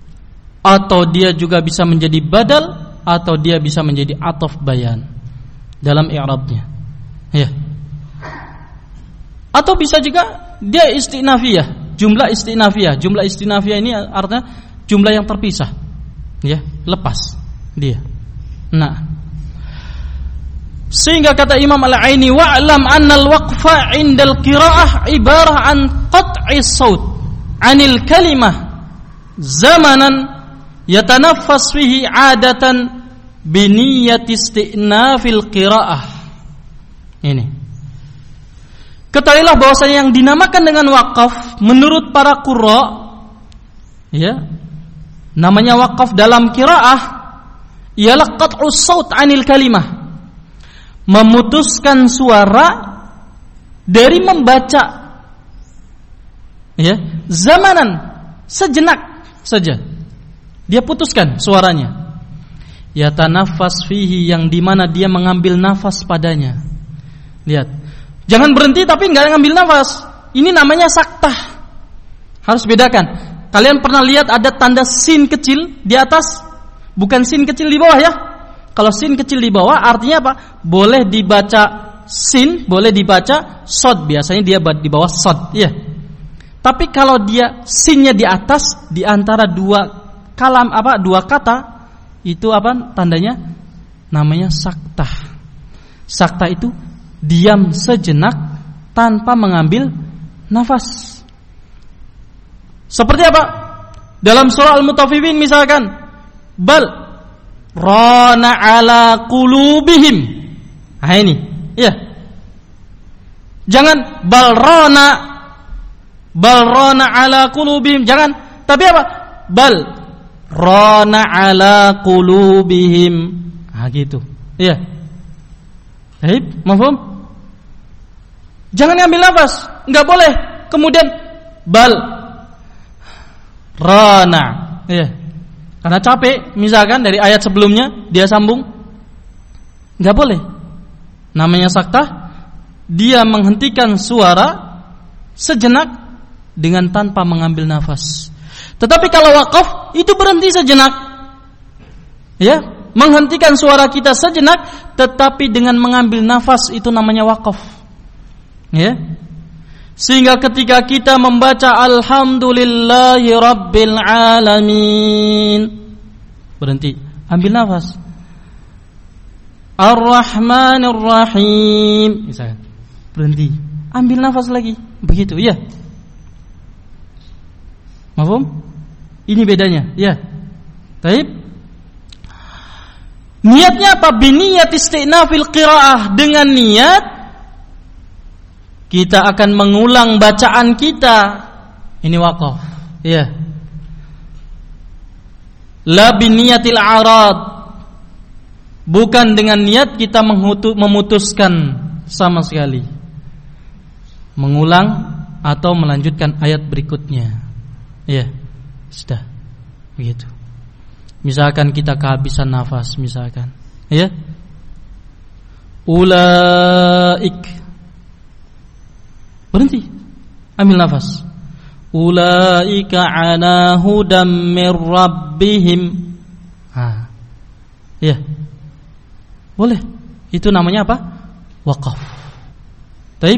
S1: Atau dia juga bisa menjadi badal, atau dia bisa menjadi ataf bayan. dalam i'rabnya. Ya. Atau bisa juga dia istinafiyah, jumlah istinafiyah. Jumlah istinafiyah ini artinya jumlah yang terpisah. Ya, lepas dia. Nah, sehingga kata Imam Al-Aini, wa'lam anna al-waqfa 'inda al-qira'ah ibarah an qat'i as-saut 'anil kalimah zamanan yatanaffas fihi 'adatan bi niyyati istinafil qira'ah. Ini. Ketahuilah bahwasanya yang dinamakan dengan wakaf menurut para qurra, ya, namanya wakaf dalam qiraah ialah qat'us saut 'anil kalimah, memutuskan suara dari membaca, ya, zamanan, sejenak saja dia putuskan suaranya. Yatanafas fihi, yang dimana dia mengambil nafas padanya. Lihat, jangan berhenti tapi nggak ngambil nafas. Ini namanya saktah. Harus bedakan. Kalian pernah lihat ada tanda sin kecil di atas, bukan sin kecil di bawah ya. Kalau sin kecil di bawah artinya apa? Boleh dibaca sin, boleh dibaca sod. Biasanya dia di bawah sod, iya. Tapi kalau dia sinnya di atas, di antara dua kata, itu apa tandanya? Namanya saktah. Saktah itu diam sejenak tanpa mengambil nafas. Seperti apa? Dalam surah Al-Mutaffifin misalkan, bal rana ala qulubihim. Nah ini, ya. Jangan bal rana ala qulubihim, jangan. Tapi apa? Bal rana ala qulubihim. Ah gitu. Iya. Baik, mafhum? Jangan ambil nafas, enggak boleh. Kemudian bal rana. Iya. Karena capek, misalkan dari ayat sebelumnya dia sambung, nggak boleh. Namanya saktah, dia menghentikan suara sejenak dengan tanpa mengambil nafas. Tetapi kalau wakaf itu berhenti sejenak, ya, menghentikan suara kita sejenak, tetapi dengan mengambil nafas, itu namanya wakaf, ya. Sehingga ketika kita membaca alhamdulillahi rabbil alamin, berhenti, ambil nafas. Ar-Rahmanir Rahim, misalkan, berhenti, ambil nafas lagi, begitu, ya. Mafhum? Ini bedanya, ya. Baik. Niatnya apa? Biniyat istinafil qiraah, dengan niat kita akan mengulang bacaan kita. Ini waqaf, ya. La biniyatil arad, bukan dengan niat kita memutuskan sama sekali, mengulang atau melanjutkan ayat berikutnya. Ya, sudah begitu. Misalkan kita kehabisan nafas, misalkan, ya, ulaik, berhenti, ambil nafas. Ulaika ala hudam mir rabbihim. Ya, boleh. Itu namanya apa? Waqaf. Taib.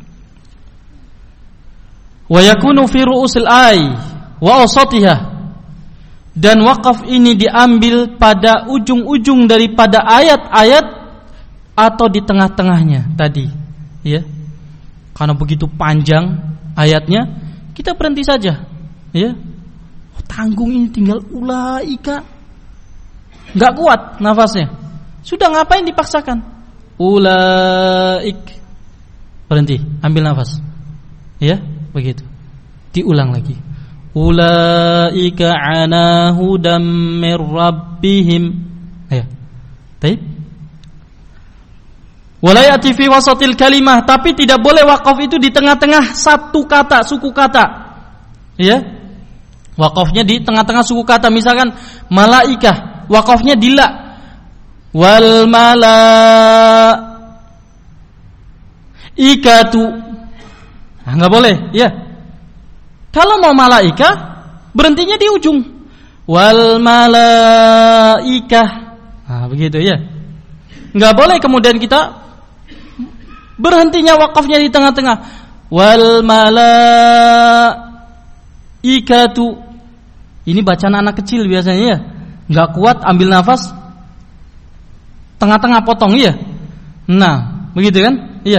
S1: Wa yakunu fi ru'usil ay wa awsatiha. Dan waqaf ini diambil pada ujung-ujung daripada ayat-ayat atau di tengah-tengahnya tadi, ya. Karena begitu panjang ayatnya, kita berhenti saja, ya. Tanggung ini tinggal ulaika, nggak kuat nafasnya. Sudah, ngapain dipaksakan? Ulaik, berhenti, ambil nafas, ya, begitu. Diulang lagi. Ulaika ala hudam mir rabbihim. Ya. Baik. Wala ya'ti fi wasatil kalimah, tapi tidak boleh waqaf itu di tengah-tengah satu kata, suku kata. Ya. Waqafnya di tengah-tengah suku kata, misalkan malaikah, waqafnya di la. Wal malaikatu. Enggak boleh, ya. Kalau mau malaika, berhentinya di ujung. Wal malaikah. Begitu, ya. Enggak boleh kemudian kita berhentinya wakafnya di tengah-tengah. Wal malaikatu. Ini bacaan anak kecil biasanya ya. Enggak kuat ambil nafas, tengah-tengah potong ya. Nah, begitu kan? Iya.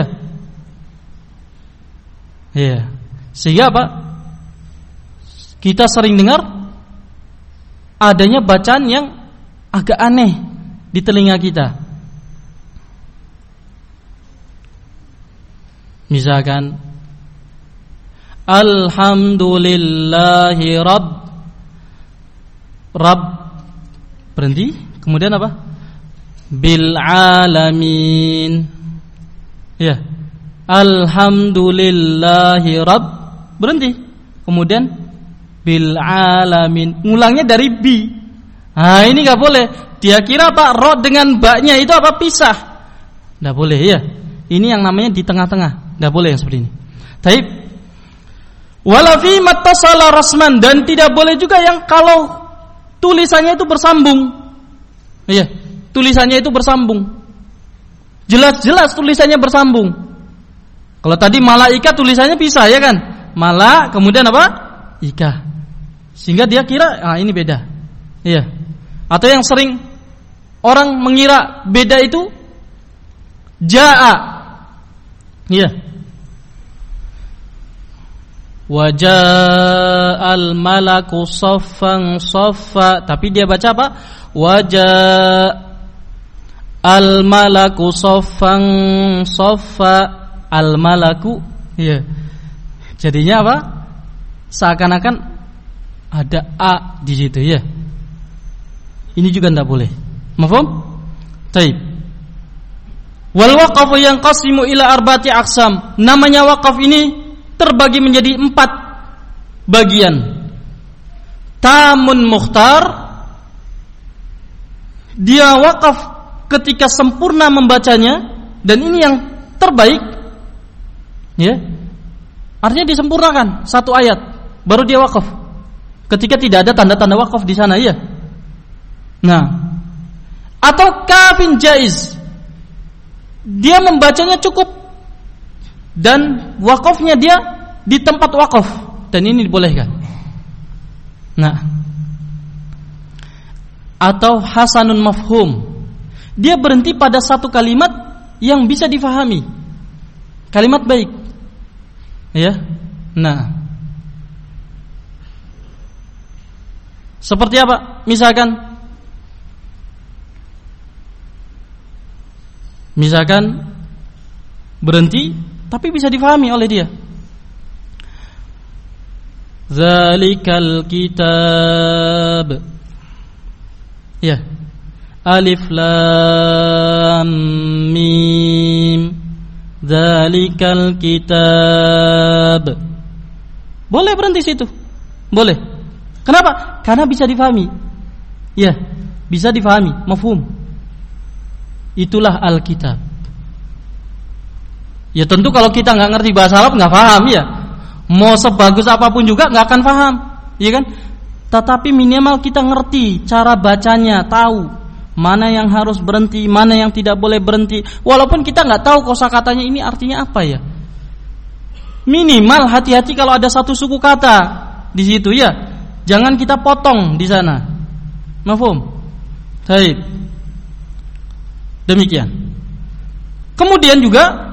S1: Iya. Sehingga apa? Kita sering dengar adanya bacaan yang agak aneh di telinga kita. Misalkan Alhamdulillahi Rabb berhenti, kemudian apa? Bil alamin. Ya. Alhamdulillahi Rabb berhenti. Kemudian bil alamin. Ngulangnya dari bi. Nah, ini enggak boleh. Dia kira apa? Ro dengan ba-nya itu apa? Pisah. Enggak boleh ya. Ini yang namanya di tengah-tengah. Enggak boleh yang seperti ini. Taib. Wala fi mattasala rasman, dan tidak boleh juga yang kalau tulisannya itu bersambung. Iya, tulisannya itu bersambung. Jelas-jelas tulisannya bersambung. Kalau tadi malaikat tulisannya pisah ya kan? Mala kemudian apa? Ika. Sehingga dia kira ini beda. Iya. Atau yang sering orang mengira beda itu jaa. Iya. Waja'al malaku saffan saffa, tapi dia baca apa? Waja'al malaku saffan saffa, al malaku. Iya. Jadinya apa? Seakan-akan ada a di situ ya. Ini juga tidak boleh. Mafhum? Taib. Wal waqafu yanqasimu ila arba'ati aqsam. Namanya waqaf ini terbagi menjadi 4 bagian. Tamun mukhtar, dia wakaf ketika sempurna membacanya, dan ini yang terbaik ya. Artinya disempurnakan satu ayat baru dia wakaf, ketika tidak ada tanda-tanda wakaf di sana ya. Nah, atau kafin jaiz, dia membacanya cukup dan wakafnya dia di tempat wakaf, dan ini dibolehkan. Nah, atau hasanun mafhum, dia berhenti pada satu kalimat yang bisa difahami, kalimat baik ya. Nah, seperti apa? Misalkan berhenti tapi bisa difahami oleh dia. Zalikal kitab. Ya. Alif lam mim. Zalikal kitab. Boleh berhenti situ. Boleh. Kenapa? Karena bisa difahami. Ya, bisa difahami, mafhum. Itulah Alkitab. Ya tentu kalau kita nggak ngerti bahasa Arab nggak paham ya. Mau sebagus apapun juga nggak akan paham, iya kan? Tetapi minimal kita ngerti cara bacanya, tahu mana yang harus berhenti, mana yang tidak boleh berhenti. Walaupun kita nggak tahu kosakatanya ini artinya apa ya. Minimal hati-hati kalau ada satu suku kata di situ ya. Jangan kita potong di sana. Mafhum? Baik. Demikian. Kemudian juga,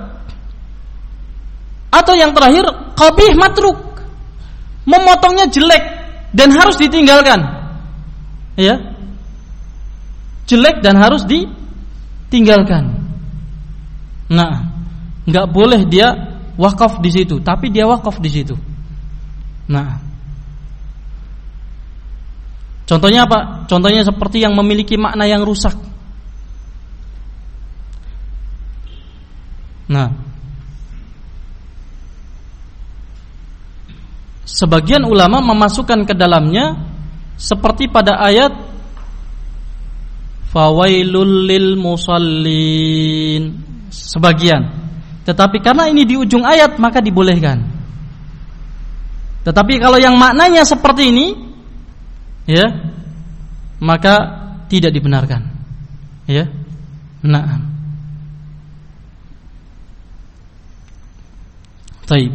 S1: atau yang terakhir, qabih matruk, memotongnya jelek dan harus ditinggalkan. Ya. Jelek dan harus ditinggalkan. Nah, enggak boleh dia wakaf di situ, tapi dia wakaf di situ. Nah, contohnya apa? Contohnya seperti yang memiliki makna yang rusak. Nah, sebagian ulama memasukkan ke dalamnya seperti pada ayat fawailul lil musallin, sebagian. Tetapi karena ini di ujung ayat maka dibolehkan. Tetapi kalau yang maknanya seperti ini ya, maka tidak dibenarkan. Ya. Nah, Taib.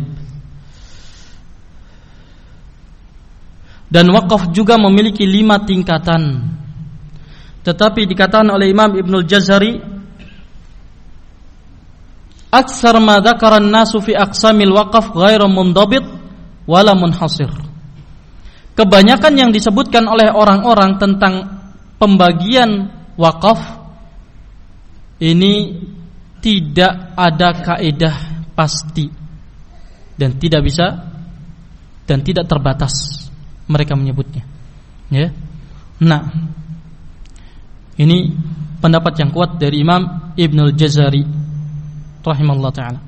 S1: Dan wakaf juga memiliki 5 tingkatan. Tetapi dikatakan oleh Imam Ibnul Jazari, aksar ma dzakara an-nasu fi aqsamil waqaf ghairu mundabit wala munhasir. Kebanyakan yang disebutkan oleh orang-orang tentang pembagian wakaf ini tidak ada kaidah pasti dan tidak bisa dan tidak terbatas mereka menyebutnya, ya. Nah, ini pendapat yang kuat dari Imam Ibnul Jazari rahimahullah ta'ala.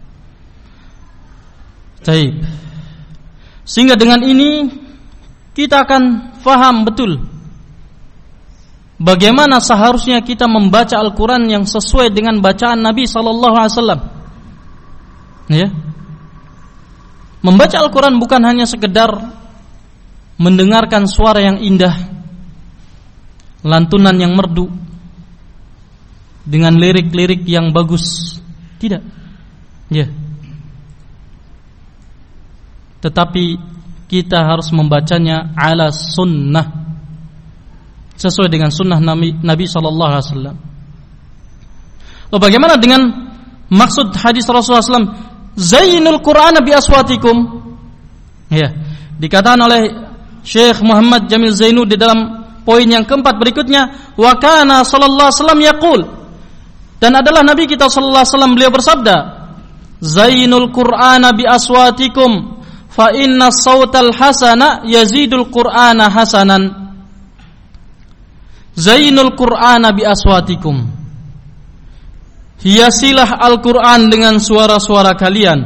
S1: Baik. Sehingga dengan ini kita akan faham betul bagaimana seharusnya kita membaca Al-Quran yang sesuai dengan bacaan Nabi SAW. Ya. Membaca Al-Quran bukan hanya sekedar mendengarkan suara yang indah, lantunan yang merdu dengan lirik-lirik yang bagus. Tidak. Ya. Tetapi kita harus membacanya ala sunnah, sesuai dengan sunnah Nabi sallallahu alaihi wasallam. Lalu bagaimana dengan maksud hadis Rasulullah SAW, zayyinul Qur'ana bi aswatikum? Ya, dikatakan oleh Syekh Muhammad Jamil Zainu di dalam poin yang keempat berikutnya, wa kana sallallahu alaihi wasallam yaqul, dan adalah Nabi kita sallallahu alaihi wasallam beliau bersabda, zayyinul Qur'ana bi aswatikum fa inna sautal hasana yazidul Qur'ana hasanan. Zainul Qur'ana bi aswatikum, hiasilah Al-Qur'an dengan suara-suara kalian.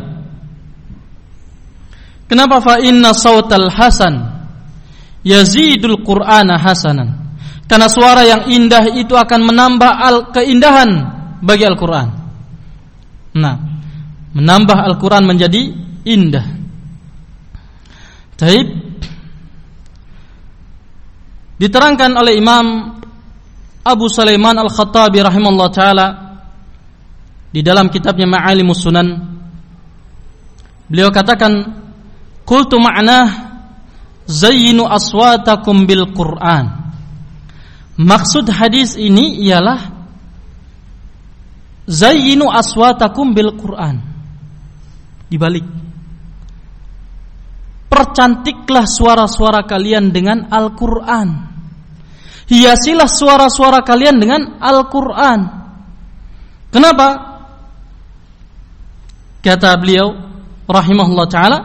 S1: Kenapa? Fa inna sautal hasan yazidul Qur'ana hasanan. Karena suara yang indah itu akan menambah keindahan bagi Al-Qur'an. Nah, menambah Al-Qur'an menjadi indah. Baik. Diterangkan oleh Imam Abu Sulaiman Al-Khattabi rahimahullah ta'ala di dalam kitabnya Ma'alimus Sunan, beliau katakan, qultu ma'nah zayyinu aswatakum bil Qur'an. Maksud hadis ini ialah zayyinu aswatakum bil Qur'an, dibalik, percantiklah suara-suara kalian dengan Al-Qur'an. Hiasilah suara-suara kalian dengan Al-Qur'an. Kenapa? Kata beliau rahimahullah ta'ala,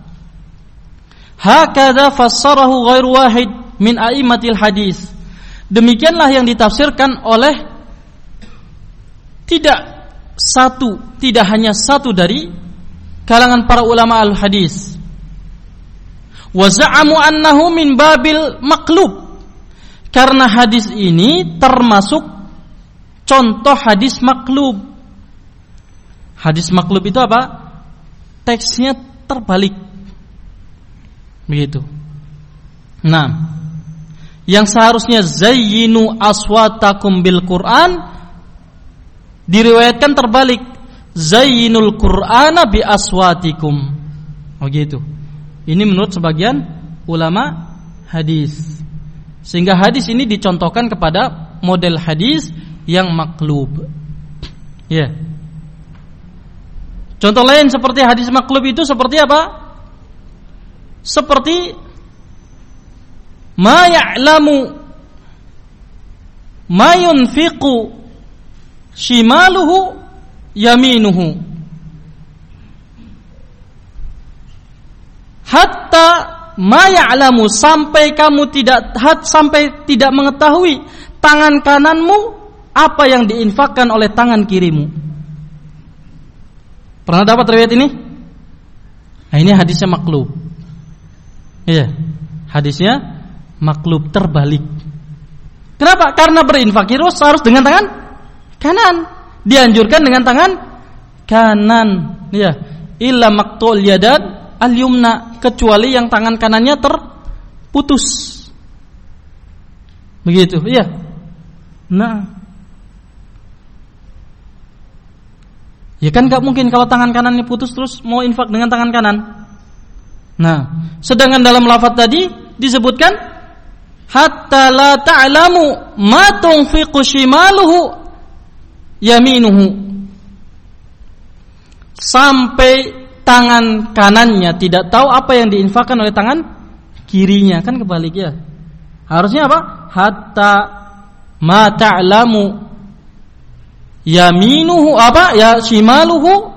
S1: hakadha fassarahu ghairu wahid min a'immatil hadis. Demikianlah yang ditafsirkan oleh tidak hanya satu dari kalangan para ulama al-hadis. Wa za'amu annahu min babil maqlub. Karena hadis ini termasuk contoh hadis maklub. Hadis maklub itu apa? Teksnya terbalik. Begitu. Nah, yang seharusnya zayyinu aswatakum bil Qur'an diriwayatkan terbalik, zayyinul Qur'ana bi aswatikum. Oh gitu. Ini menurut sebagian ulama hadis. Sehingga hadis ini dicontohkan kepada model hadis yang maklub. Ya. Contoh lain seperti hadis maklub itu seperti apa? Seperti ma ya'lamu ma yunfiqu shimaluhu yaminuhu hatta ma ya'lamu, sampai tidak mengetahui tangan kananmu apa yang diinfakkan oleh tangan kirimu. Pernah dapat riwayat ini? Nah, ini hadisnya maklub. Iya, hadisnya maklub terbalik. Kenapa? Karena berinfak harus dengan tangan kanan. Dianjurkan dengan tangan kanan. Iya, illa maqtul yadan al-yumna, kecuali yang tangan kanannya terputus. Begitu, iya. Nah, Ya kan gak mungkin kalau tangan kanannya putus terus mau infak dengan tangan kanan. Nah, sedangkan dalam lafaz tadi disebutkan hatta la ta'lamu ma tunfiqu shimaluhu yaminuhu, sampai tangan kanannya tidak tahu apa yang diinfakkan oleh tangan kirinya. Kan kebalik ya. Harusnya apa? Hatta ma ta'lamu yaminuhu apa? Ya shimaluhu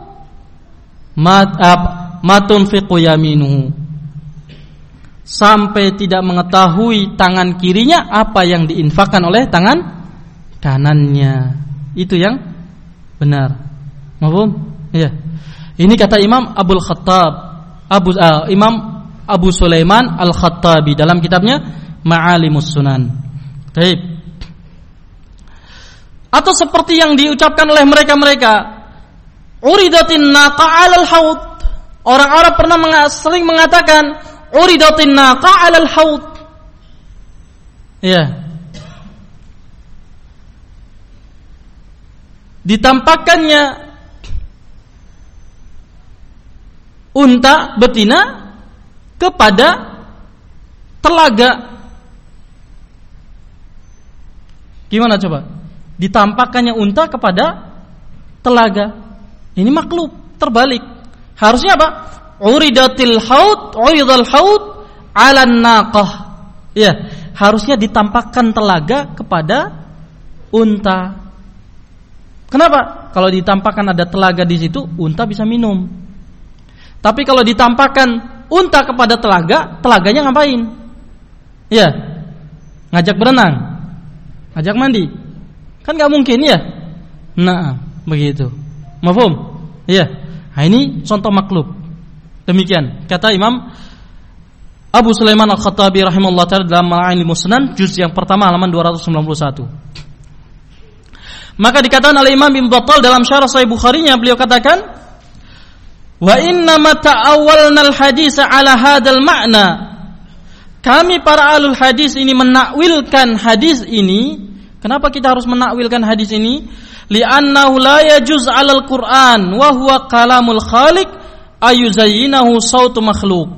S1: ma tunfiqu yaminuhu, sampai tidak mengetahui tangan kirinya apa yang diinfakkan oleh tangan kanannya. Itu yang benar. Mahfum? Iya. Ini kata Imam Abul Khattab, Imam Abu Sulaiman Al-Khattabi dalam kitabnya Ma'alimus Sunan. Baik. Atau seperti yang diucapkan oleh mereka-mereka, uridatin naqa 'alal haud. Orang-orang pernah sering mengatakan uridatin naqa 'alal haud. Ya. Ditampakkannya unta betina kepada telaga. Gimana coba? Ditampakkannya unta kepada telaga. Ini maklub, terbalik. Harusnya apa? Uridal haud 'alan naqah. Ya, harusnya ditampakkan telaga kepada unta. Kenapa? Kalau ditampakkan ada telaga di situ, unta bisa minum. Tapi kalau ditampakkan unta kepada telaga, telaganya ngapain? Ya, ngajak berenang, ngajak mandi. Kan nggak mungkin ya. Nah, begitu. Mafhum? Ya. Nah, ini contoh maklub. Demikian kata Imam Abu Sulaiman Al-Khattabi rahimahullah ta'ala dalam Ma'alimus Sunan juz yang pertama halaman 291. Maka dikatakan oleh Imam Ibnu Battal dalam Syarah Sahih Bukhari-nya, beliau katakan, wa inna ma ta'awwalna al-hadits ala hadzal ma'na. Kami para ahlul hadis ini menakwilkan hadis ini. Kenapa kita harus menakwilkan hadis ini? Li'annahu la yajuz 'alal Qur'an wa huwa kalamul khaliq ayuzayyinahu sautu makhluk.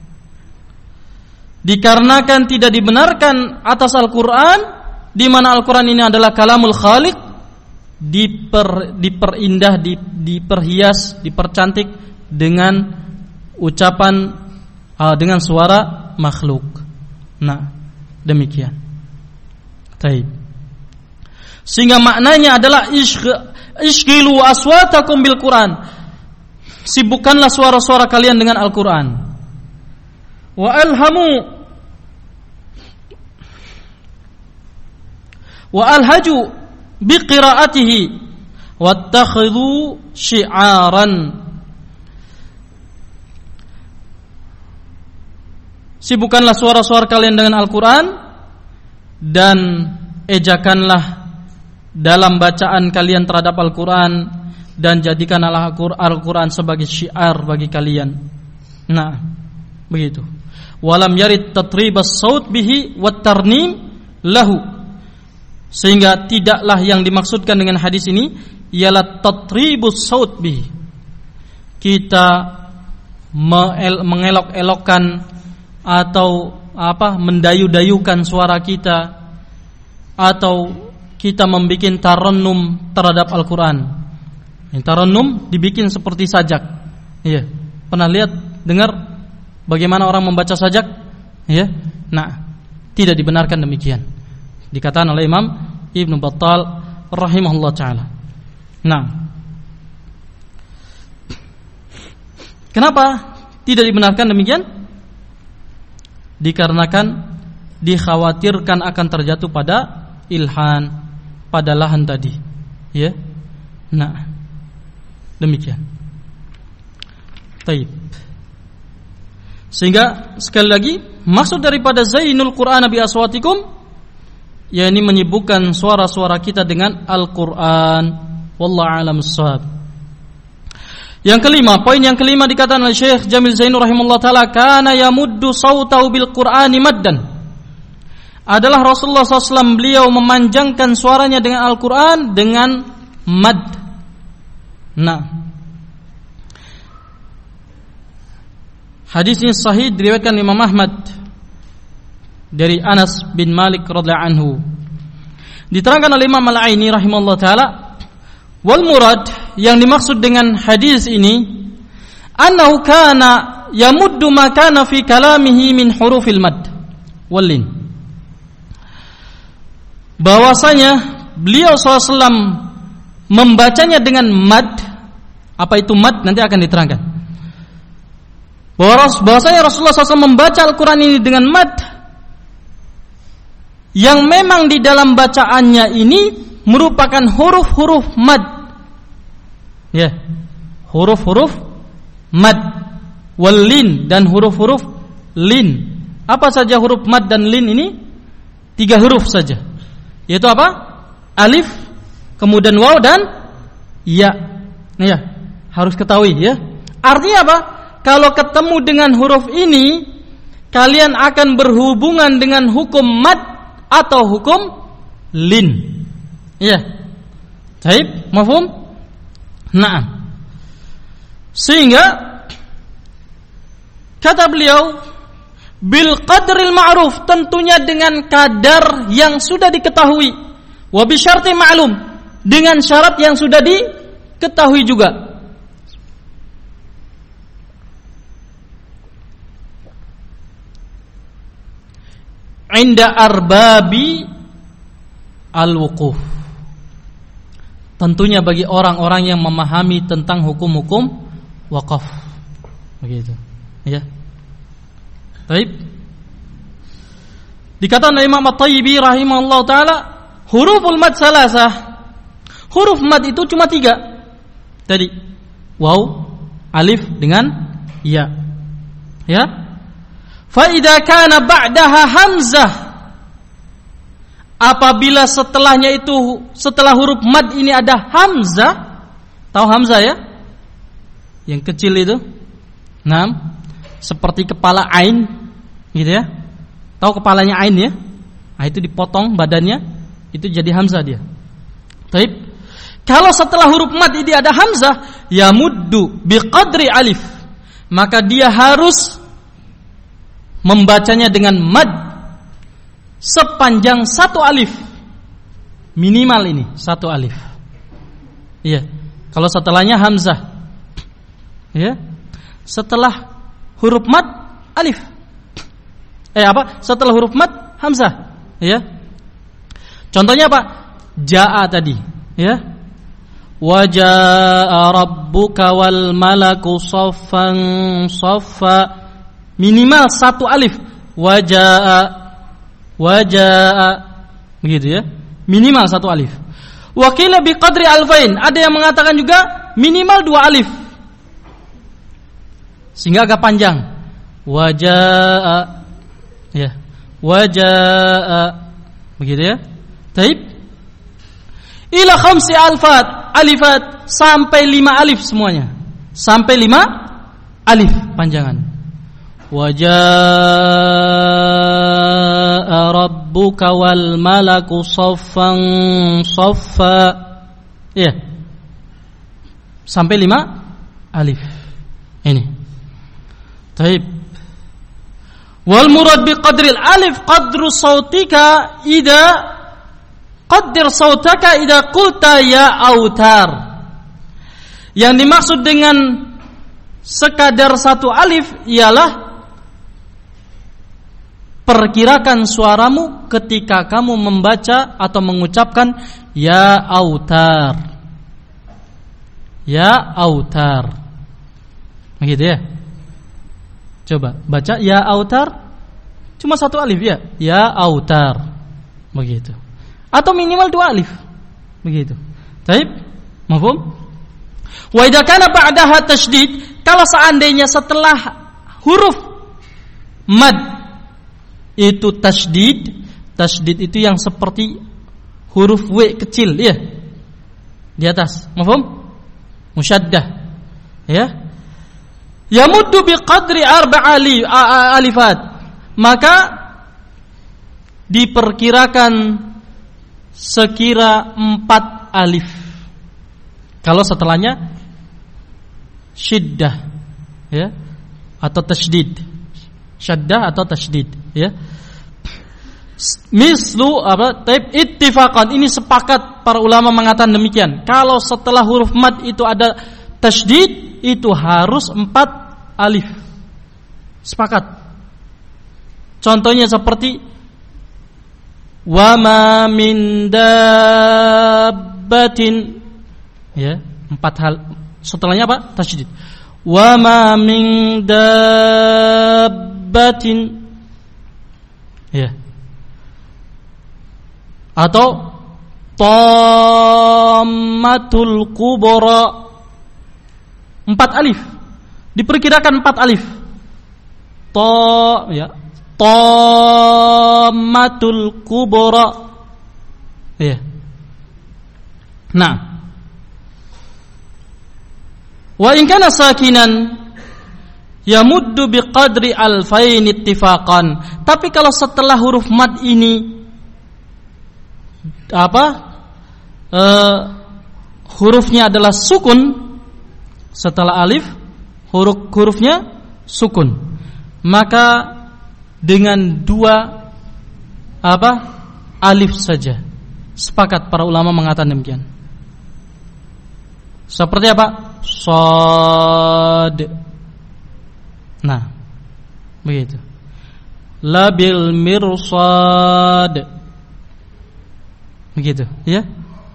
S1: Dikarenakan tidak dibenarkan atas Al-Qur'an, di mana Al-Qur'an ini adalah kalamul khaliq, diperindah, diperhias, dipercantik dengan ucapan dengan suara makhluk. Nah, demikian. Baik. Sehingga maknanya adalah ishghilu aswatakum bil Quran. Sibukkanlah suara-suara kalian dengan Al-Quran. Wa alhamu wa alhaju biqiraatihi wattakhidhu syi'aran. Sibukkanlah suara-suara kalian dengan Al-Quran dan ejakanlah dalam bacaan kalian terhadap Al-Quran, dan jadikanlah Al-Quran sebagai syiar bagi kalian. Nah, begitu. Walam yarid tatribas saut bihi wat tarnim lahu. Sehingga tidaklah yang dimaksudkan dengan hadis ini ialah tatribus saut bihi, kita mengelok-elokkan atau mendayu-dayukan suara kita, atau kita membuat tarannum terhadap Al-Quran. Tarannum dibikin seperti sajak. Iya, pernah lihat, dengar bagaimana orang membaca sajak? Iya. Nah, tidak dibenarkan demikian. Dikatakan oleh Imam Ibnu Battal rahimahullah taala. Nah, kenapa tidak dibenarkan demikian? Dikarenakan dikhawatirkan akan terjatuh pada ilhan, pada lahan tadi, ya. Nah, demikian. Taib. Sehingga sekali lagi maksud daripada zainul Qur'an bi aswatikum, yakni menyibukkan suara-suara kita dengan Al-Qur'an. Wallahu a'lam bissawab. Yang kelima, poin yang kelima dikatakan oleh Syekh Jamil Zainur rahimahullah taala, kana yamuddu sautahu bil Qur'ani maddan. Adalah Rasulullah SAW, beliau memanjangkan suaranya dengan Al-Quran dengan mad. Nah, hadis ini sahih diriwayatkan Imam Ahmad dari Anas bin Malik radhiyallahu anhu. Diterangkan oleh Imam Al-Aini rahimahullah taala, wal murad, yang dimaksud dengan hadis ini, annahu kana yamuddu ma kana fi kalamihi min hurufil mad wal lin. Bahwasanya beliau SAW membacanya dengan mad. Apa itu mad? Nanti akan diterangkan. Bahwasanya Rasulullah SAW membaca Al-Quran ini dengan mad, yang memang di dalam bacaannya ini merupakan huruf-huruf mad. Ya, huruf-huruf mad wal lin, dan huruf-huruf lin. Apa saja huruf mad dan lin ini? 3 huruf saja, yaitu apa? Alif, kemudian waw dan ya. Ya, harus ketahui ya. Artinya apa? Kalau ketemu dengan huruf ini, kalian akan berhubungan dengan hukum mad atau hukum lin. Ya. Baik, mafhum? Naam. Sehingga kata beliau, bil qadril ma'ruf, tentunya dengan kadar yang sudah diketahui, wa bi syarti ma'lum, dengan syarat yang sudah diketahui juga. Inda arbabi al-wuquf, tentunya bagi orang-orang yang memahami tentang hukum-hukum wakaf. Begitu. Ya. Baik. Dikatakan oleh Imam At-Tayyibi rahimahullah taala, huruful mad salasah. Huruf mad itu cuma 3. Tadi waw, alif dengan ya. Ya. Fa idza kana ba'daha hamzah, apabila setelahnya itu, setelah huruf mad ini ada hamzah. Tahu hamzah ya? Yang kecil itu. Nah, seperti kepala ain gitu ya. Tahu kepalanya ain ya? Nah, itu dipotong badannya, itu jadi hamzah dia. Baik. Kalau setelah huruf mad ini ada hamzah, yamuddu biqadri alif, maka dia harus membacanya dengan mad sepanjang 1 alif. Minimal ini 1 alif. Iya. Kalau setelahnya hamzah, ya. Setelah huruf mad alif. Setelah huruf mad hamzah, ya. Contohnya apa? Jaa tadi, ya. Wa jaa rabbuka wal malaku saffan saffa, minimal 1 alif. Wajaa, begitu ya. Minimal 1 alif. Wa qila bi qadri alfain, ada yang mengatakan juga minimal 2 alif, sehingga agak panjang. Wajaa, ya. Wajaa, begitu ya. Taib. Ila khamsi alifat, sampai 5 alif semuanya. Sampai 5 alif panjangan. Wajaa rabbuka wal malaku saffan saffa, ya. Sampai 5 alif. Ini. Taib. Wal murad bi qadril alif qadru sautika idza qaddir sautaka idza qulta ya autar. Yang dimaksud dengan sekadar 1 alif ialah perkirakan suaramu ketika kamu membaca atau mengucapkan ya autar. Ya autar. Begitu ya. Coba baca ya autar, cuma 1 alif ya. Ya autar. Begitu. Atau minimal 2 alif. Begitu. Baik? Mafhum? Wa idza kana ba'daha tasydid, kalau seandainya setelah huruf mad itu tasydid, tasydid itu yang seperti huruf W kecil ya, di atas, mafhum? Musyaddah, ya. Yamuddu biqadri 4 alifat, maka diperkirakan sekira 4 alif. Kalau setelahnya syiddah, ya, atau tasydid. Syaddah atau tasydid, ya. Mislu apa? Taib ittifaqan, ini sepakat para ulama mengatakan demikian. Kalau setelah huruf mad itu ada tasydid, itu harus 4 alif. Sepakat. Contohnya seperti wa ma min dabbatin, ya, 4 hal. Setelahnya apa? Tasydid. Wa ma min dabbatin, ya. Atau tammatul kubra, 4 alif. Diperkirakan 4 alif. Ya, tammatul kubra, ya. Nah, wa in kana sakinan yamuddu biqadri alfain ittifaqan. Tapi kalau setelah huruf mad ini hurufnya adalah sukun, setelah alif hurufnya sukun, maka dengan 2 alif saja. Sepakat para ulama mengatakan demikian. Seperti apa? Shad. Nah, begitu. Labil mirsad. Begitu, ya.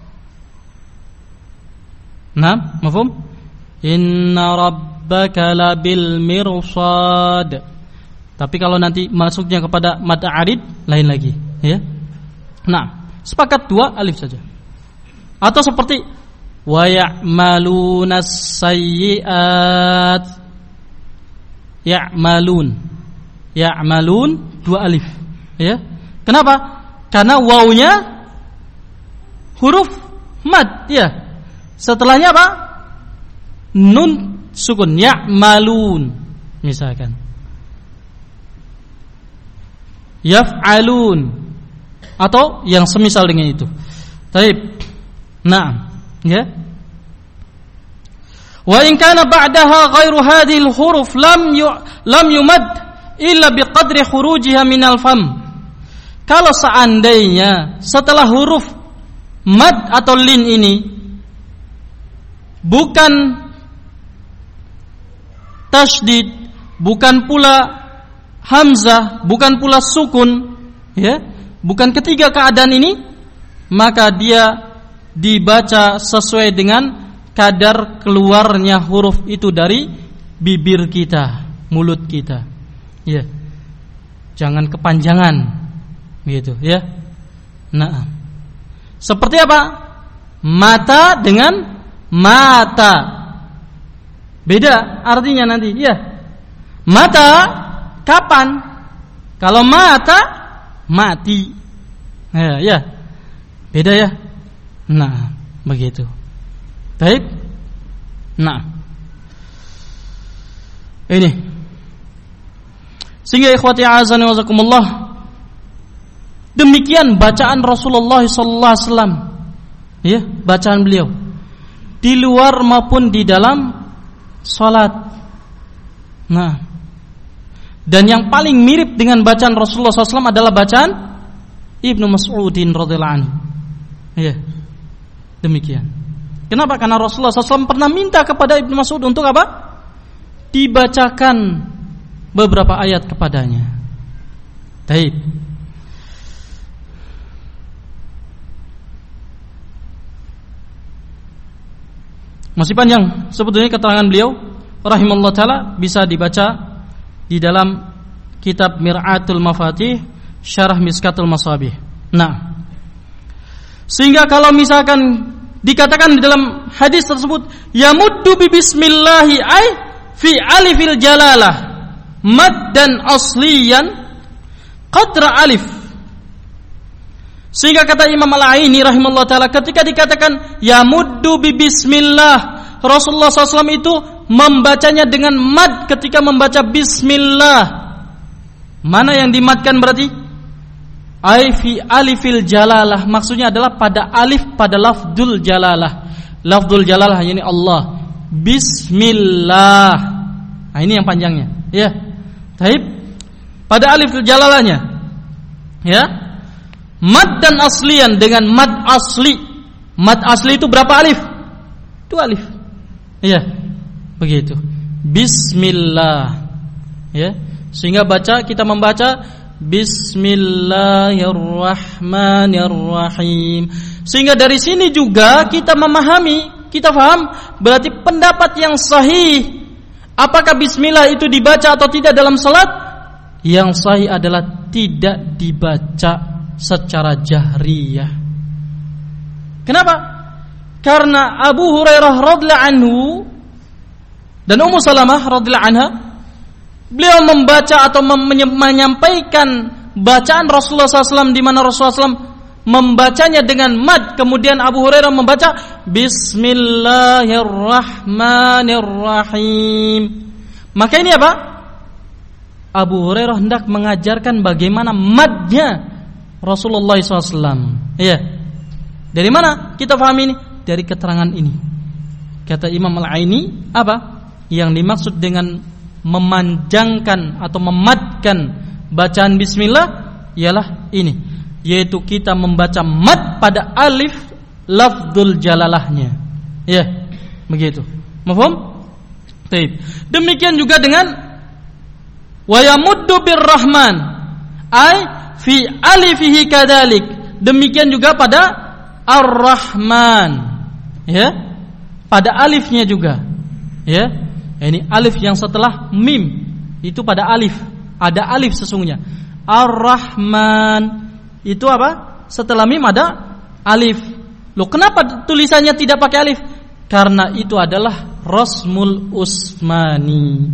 S1: Nah, mafhum? Inna rabbaka labil mirsad. Tapi kalau nanti masuknya kepada mad arid lain lagi, ya. Nah, sepakat 2 alif saja. Atau seperti wa ya'malunas sayyi'at. Ya'malun 2 alif, ya. Kenapa? Karena wawunya huruf mad, ya. Setelahnya apa? Nun sukun, ya'malun misalkan. Yaf'alun atau yang semisal dengan itu. Baik. Nah, ya. Wa in kana ba'daha ghairu hadhihi al-huruf lam yumad illa biqadri khurujiha minal fam. Kalau seandainya setelah huruf mad atau lin ini bukan tasydid, bukan pula hamzah, bukan pula sukun, ya, bukan ketiga keadaan ini, maka dia dibaca sesuai dengan kadar keluarnya huruf itu dari bibir kita, mulut kita, ya. Jangan kepanjangan, begitu, ya. Nah, seperti apa? Mata dengan mata, beda artinya nanti, ya. Mata kapan? Kalau mata mati, ya, beda, ya. Nah, begitu. Baik. Nah, ini sehingga ikhwati azani wazakumullah, demikian bacaan Rasulullah sallallahu alaihi wasallam, ya, bacaan beliau di luar maupun di dalam salat. Nah, dan yang paling mirip dengan bacaan Rasulullah SAW adalah bacaan Ibnu Mas'udin radhiyallahu anhu. Ya, demikian. Kenapa? Karena Rasulullah SAW pernah minta kepada Ibnu Mas'ud untuk apa? Dibacakan beberapa ayat kepadanya. Baik. Masih panjang sebetulnya keterangan beliau rahimallahu taala, bisa dibaca di dalam kitab Mir'atul Mafatih Syarah Miskatul Masabih. Nah, sehingga kalau misalkan dikatakan di dalam hadis tersebut yamuddu bi bismillahi ay fi alifil jalalah mad dan asliyan qadra alif, sehingga kata Imam Al-Aini rahimallahu taala ketika dikatakan yamuddu bi bismillah, Rasulullah SAW itu membacanya dengan mad ketika membaca bismillah. Mana yang dimadkan berarti? Ai fi alifil jalalah, maksudnya adalah pada alif pada lafdzul jalalah. Lafdzul jalalah yakni Allah. Bismillah. Nah, ini yang panjangnya. Ya. Taib. Pada alif jalalahnya. Ya. Mad dan aslian dengan mad asli. Mad asli itu berapa alif? 2 alif. Iya. Begitu. Bismillah. Ya. Sehingga kita membaca Bismillahirrahmanirrahim. Sehingga dari sini juga kita memahami, kita paham berarti pendapat yang sahih. Apakah bismillah itu dibaca atau tidak dalam salat? Yang sahih adalah tidak dibaca secara jahriyah. Kenapa? Karena Abu Hurairah radhiyallahu anhu dan Ummu Salamah radhiyallahu anha, beliau membaca atau menyampaikan bacaan Rasulullah SAW, di mana Rasulullah SAW membacanya dengan mad, kemudian Abu Hurairah membaca Bismillahirrahmanirrahim. Maka ini apa? Abu Hurairah hendak mengajarkan bagaimana madnya Rasulullah SAW. Iya. Dari mana kita pahami ini? Dari keterangan ini. Kata Imam Al-Aini, apa yang dimaksud dengan memanjangkan atau memadkan bacaan bismillah ialah ini, yaitu kita membaca mad pada alif lafdzul jalalahnya. Ya, begitu. Mafhum? Baik. Demikian juga dengan wa yamuddu birrahman ai fi alifihi kadzalik. Demikian juga pada ar-rahman. Ya. Pada alifnya juga. Ya. Ini alif yang setelah mim, itu pada alif. Ada alif sesungguhnya. Ar-Rahman itu apa? Setelah mim ada alif. Loh, kenapa tulisannya tidak pakai alif? Karena itu adalah Rasmul Utsmani.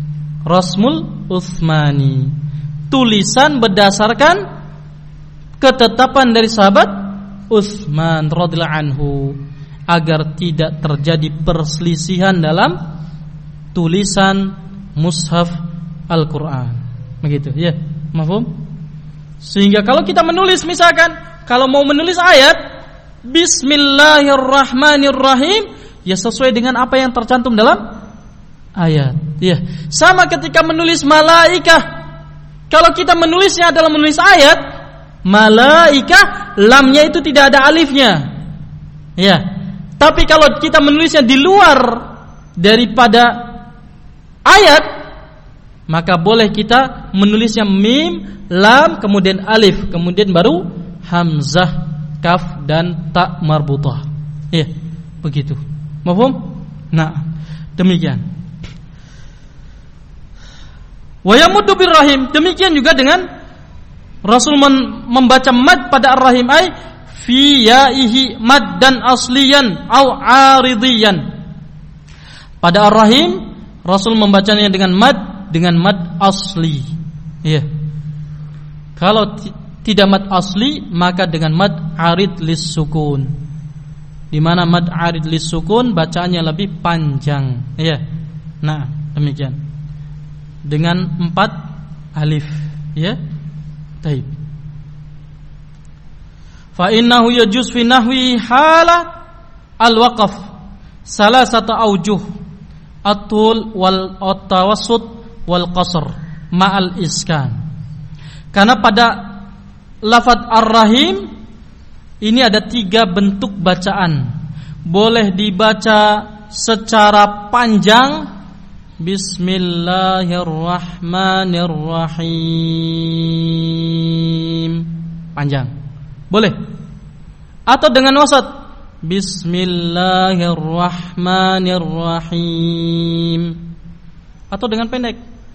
S1: Rasmul Utsmani. Tulisan berdasarkan ketetapan dari sahabat Utsman radhiyallahu anhu, agar tidak terjadi perselisihan dalam tulisan mushaf Al-Quran. Begitu, ya, mafhum? Sehingga kalau kita menulis, misalkan kalau mau menulis ayat Bismillahirrahmanirrahim, ya sesuai dengan apa yang tercantum dalam ayat. Ya, sama ketika menulis malaikah. Kalau kita menulisnya adalah menulis ayat malaikah, lamnya itu tidak ada alifnya. Ya. Tapi kalau kita menulisnya di luar daripada ayat, maka boleh kita menulisnya mim, lam, kemudian alif, kemudian baru hamzah, kaf dan ta marbutah. Ya, begitu. Mafhum? Nah, demikian. Wa yamuddu birrahim, demikian juga dengan Rasul membaca mad pada ar-rahim, ay fi yaihi maddan asliyan au aridiyan. Pada ar-rahim Rasul membacanya dengan mad asli. Iya. Kalau tidak mad asli, maka dengan mad arid lis sukun. Di mana mad arid lis sukun bacaannya lebih panjang. Iya. Nah, demikian. Dengan 4 alif, ya. Baik. Fa innahu yajuz fi nahwi hala al-waqf salasata aujuh, at-tul wal tawassut wal qasr ma'al iskan. Karena pada lafaz ar-rahim ini ada 3 bentuk bacaan. Boleh dibaca secara panjang, Bismillahirrahmanirrahim, panjang, boleh. Atau dengan wasat, Bismillahirrahmanirrahim. Atau dengan pendek,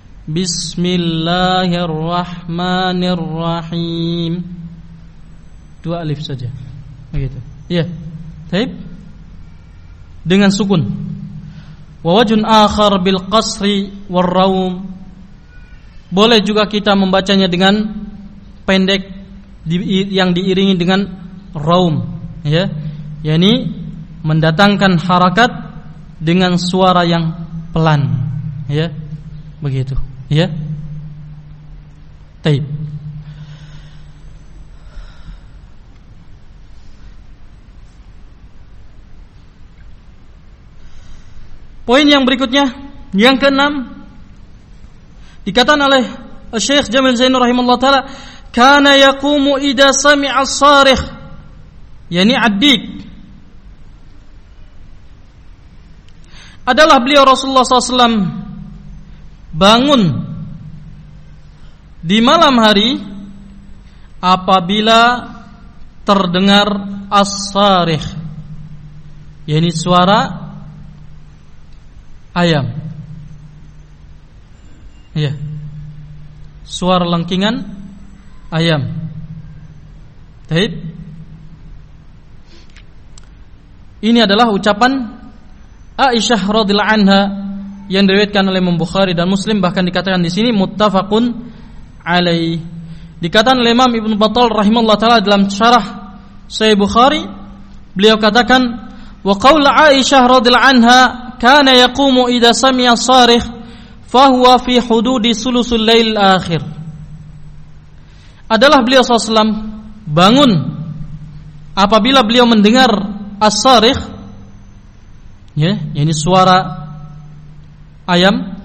S1: Bismillahirrahmanirrahim. 2 alif saja. Begitu. Iya. Baik. Dengan sukun. Wa wajhun akhar bil qasri war raum. Boleh juga kita membacanya dengan pendek yang diiringi dengan raum, ya. yakni mendatangkan harakat dengan suara yang pelan, ya. Begitu, ya. Taib. Poin yang berikutnya, yang keenam, dikatakan oleh Syekh Jamil Zainur rahimahullah taala, kana yaqumu idza sami'a as-sarikh, yani ad-dik. Adalah beliau Rasulullah SAW bangun di malam hari apabila terdengar as-sarikh, yani suara ayam. Ya. Suara lengkingan ayam. Baik. Ini adalah ucapan Aisyah radhiyallahu anha yang diriwayatkan oleh Imam Bukhari dan Muslim, bahkan dikatakan di sini muttafaqun alaih. Dikatakan oleh Imam Ibnu Battal rahimahullah taala dalam syarah Sahih Bukhari, beliau katakan wa qaul Aisyah radhiyallahu anha kana yaqumu idza sami'a sarikh fa huwa fi hududi sulusul lail akhir. Adalah beliau SAW bangun apabila beliau mendengar as-sarikh, ya, yakni suara ayam,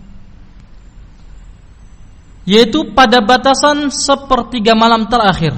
S1: yaitu pada batasan sepertiga malam terakhir.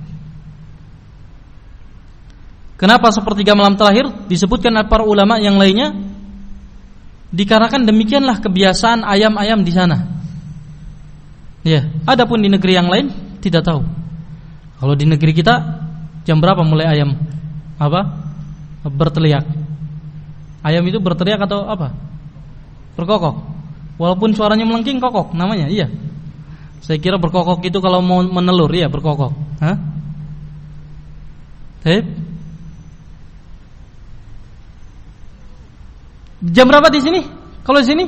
S1: Kenapa sepertiga malam terakhir? Disebutkan oleh para ulama yang lainnya, dikarenakan demikianlah kebiasaan ayam-ayam di sana. Ya, adapun di negeri yang lain tidak tahu. Kalau di negeri kita jam berapa mulai ayam berteriak? Ayam itu berteriak atau apa? Berkokok. Walaupun suaranya melengking, kokok namanya. Iya. Saya kira berkokok itu kalau mau menelur, iya berkokok. Hah? Jam berapa di sini? Kalau di sini?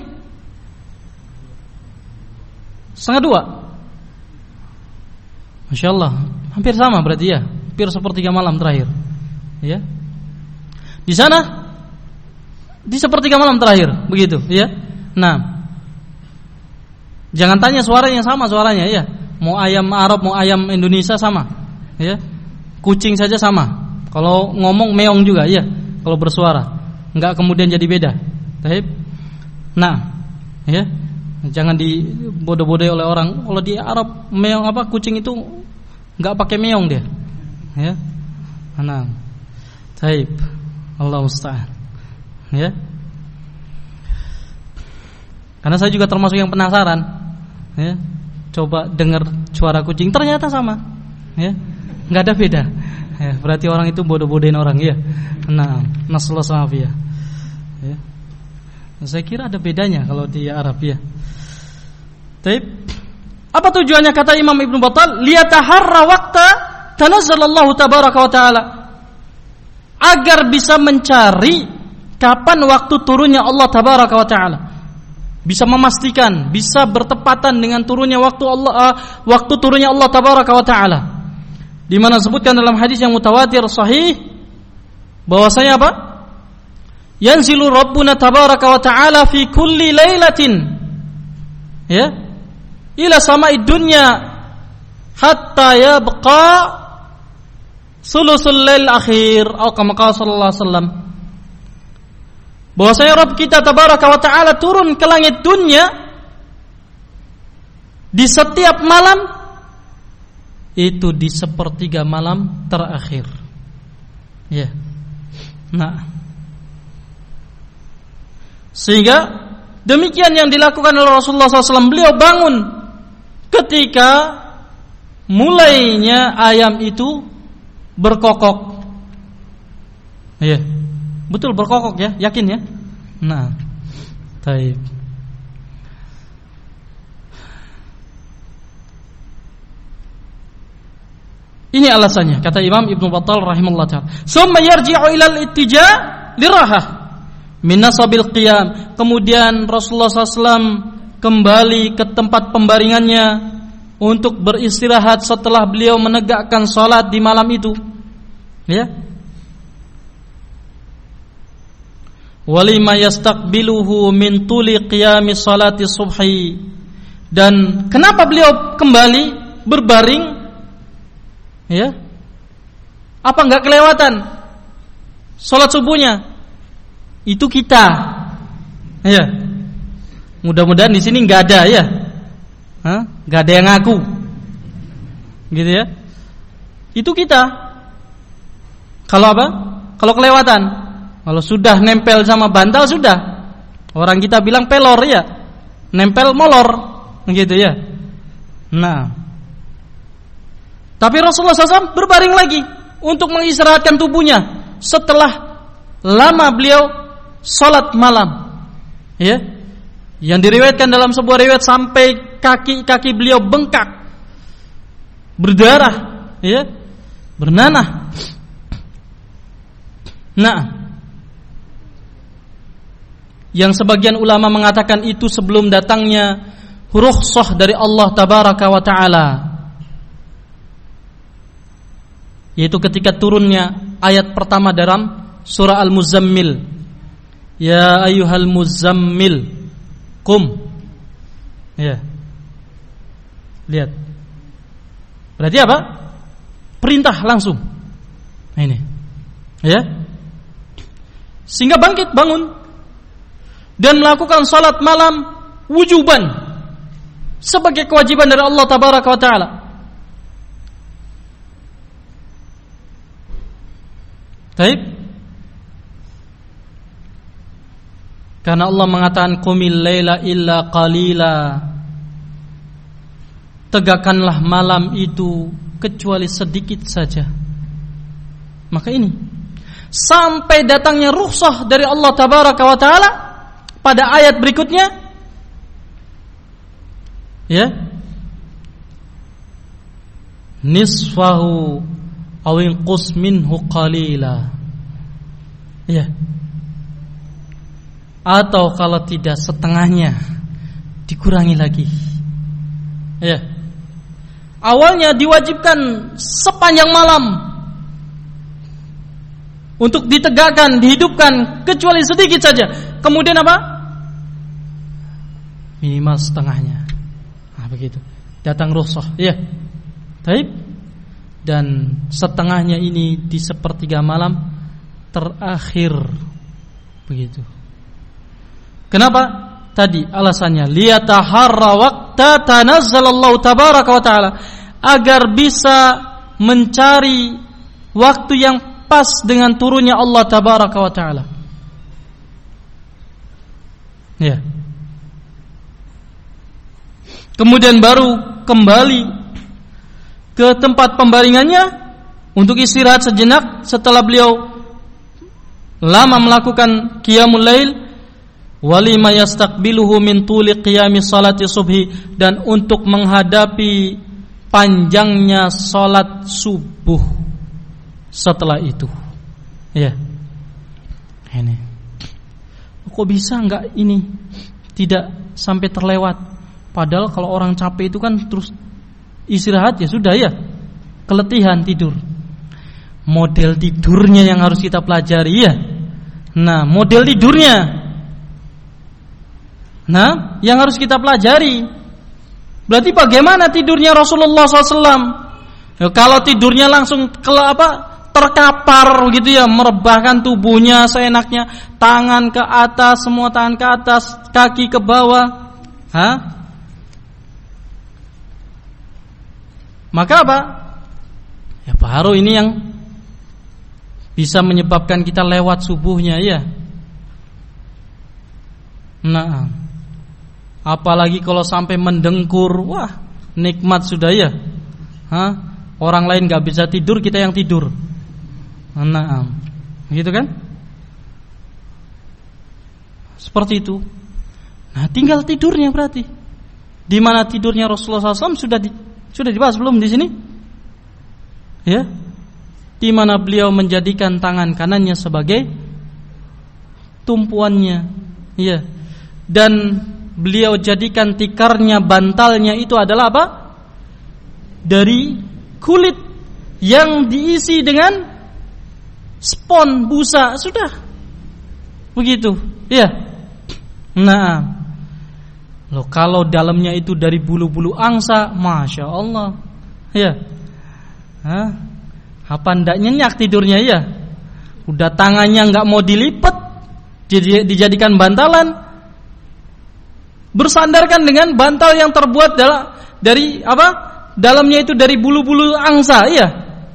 S1: 1:30. Masya Allah, hampir sama berarti ya. Hampir sepertiga malam terakhir. Ya. Di sana di sepertiga malam terakhir, begitu, ya. Nah, jangan tanya suaranya sama suaranya, ya. Mau ayam Arab, mau ayam Indonesia sama, ya. Kucing saja sama. Kalau ngomong meong juga, ya. Kalau bersuara, enggak kemudian jadi beda. Baik. Nah, ya. Jangan dibodoh-bodohi oleh orang. Kalau di Arab meong kucing itu enggak pakai meong dia. Ya. Nah. Baik. Allah musta'an. Ya. Karena saya juga termasuk yang penasaran, ya. Coba dengar suara kucing, ternyata sama, ya. Enggak ada beda. Ya, berarti orang itu bodoh-bodohin orang, ya. Nah, nasallahu alaihi, ya. Saya kira ada bedanya kalau di Arab, ya. Baik. Apa tujuannya kata Imam Ibnu Battal? Liyataharra waqta tanazzalallahu tabaraka wa taala. Agar bisa mencari kapan waktu turunnya Allah tabaraka wa taala, bisa memastikan, bisa bertepatan dengan turunnya waktu turunnya Allah tabaraka wa taala. Di mana disebutkan dalam hadis yang mutawatir sahih bahwasanya apa? Yanzilu Rabbuna tabaraka wa taala fi kulli lailatin, ya, ila sama'id dunya hatta yabqa sulusul lail akhir, atau kama qala sallallahu alaihi wasallam. Bahwasanya Rabb kita tabaraka wa ta'ala turun ke langit dunia di setiap malam, itu di sepertiga malam terakhir. Ya. Nah, sehingga demikian yang dilakukan oleh Rasulullah SAW. Beliau bangun ketika mulainya ayam itu berkokok. Ya. Betul berkokok, ya, yakin, ya. Nah, baik. Ini alasannya kata Imam Ibnu Battal rahimahullah taala. Summa yarji'u ilal ittija' lirahah min nasabil qiyam. Kemudian Rasulullah SAW kembali ke tempat pembaringannya untuk beristirahat setelah beliau menegakkan salat di malam itu. Ya. Walima yastaqbiluhu min tuli qiyami salati subhi. Dan kenapa beliau kembali berbaring? Ya. Apa enggak kelewatan salat subuhnya? Itu kita, Ya. Mudah-mudahan di sini nggak ada ya. Nggak ada yang ngaku. Gitu ya. Itu kita. Kalau apa? Kalau kelewatan. Kalau sudah nempel sama bantal sudah. Orang kita bilang pelor ya. Nempel molor. Gitu ya. Nah. Tapi Rasulullah SAW berbaring lagi untuk mengistirahatkan tubuhnya setelah lama beliau salat malam. Ya. Yang diriwayatkan dalam sebuah riwayat sampai kaki-kaki beliau bengkak, berdarah, ya, bernanah. Nah, yang sebagian ulama mengatakan itu sebelum datangnya rukhsah dari Allah tabaraka wa taala, yaitu ketika turunnya ayat pertama dalam surah Al-Muzammil, ya ayyuhal muzammil qum. Ya. Lihat. Berarti apa? Perintah langsung. Nah, ini. Ya. Sehingga bangkit, bangun dan melakukan salat malam wujuban sebagai kewajiban dari Allah tabaraka wa taala. Baik. Karena Allah mengatakan qumil laila illa qalila. Tegakkanlah malam itu kecuali sedikit saja. Maka ini sampai datangnya rukhsah dari Allah tabaraka wa taala pada ayat berikutnya, ya, nisfahu aw inqus minhu qalila, ya, atau kalau tidak setengahnya dikurangi lagi, ya. Awalnya diwajibkan sepanjang malam untuk ditegakkan, dihidupkan kecuali sedikit saja. Kemudian apa? Minimal setengahnya. Nah, begitu. Datang rukhsah, ya. Baik. Dan setengahnya ini di sepertiga malam terakhir. Begitu. Kenapa? Tadi alasannya liyataharra waqta tanazzalallahu tabaraka wa taala, agar bisa mencari waktu yang pas dengan turunnya Allah tabaraka wa taala. Ya. Kemudian baru kembali ke tempat pembaringannya untuk istirahat sejenak setelah beliau lama melakukan qiyamul lail, walima yastaqbiluhu min tuli qiyami salati subhi, dan untuk menghadapi panjangnya salat subuh setelah itu. Ya. Ini. Kok bisa enggak ini tidak sampai terlewat? Padahal kalau orang capek itu kan terus istirahat ya sudah ya. Keletihan tidur. Model tidurnya yang harus kita pelajari ya. Nah, model tidurnya. Nah, yang harus kita pelajari. Berarti bagaimana tidurnya Rasulullah SAW? Ya, kalau tidurnya langsung terkapar gitu ya, merebahkan tubuhnya seenaknya, tangan ke atas, semua tangan ke atas, kaki ke bawah. Maka apa? Ya baru ini yang bisa menyebabkan kita lewat subuhnya ya. Nah, apalagi kalau sampai mendengkur, wah nikmat sudah ya. Orang lain gak bisa tidur, kita yang tidur. Nah, gitu kan? Seperti itu. Nah, tinggal tidurnya berarti. Di mana tidurnya Rasulullah SAW sudah dibahas belum di sini? Ya, di mana beliau menjadikan tangan kanannya sebagai tumpuannya, ya, dan beliau jadikan tikarnya, bantalnya itu adalah apa? Dari kulit yang diisi dengan spon busa, sudah begitu, ya. Nah, loh, kalau dalamnya itu dari bulu-bulu angsa, masya Allah, ya. Apa ndak nyenyak tidurnya ya? Udah tangannya nggak mau dilipat, dijadikan bantalan, bersandarkan dengan bantal yang terbuat dari apa? Dalamnya itu dari bulu-bulu angsa, iya.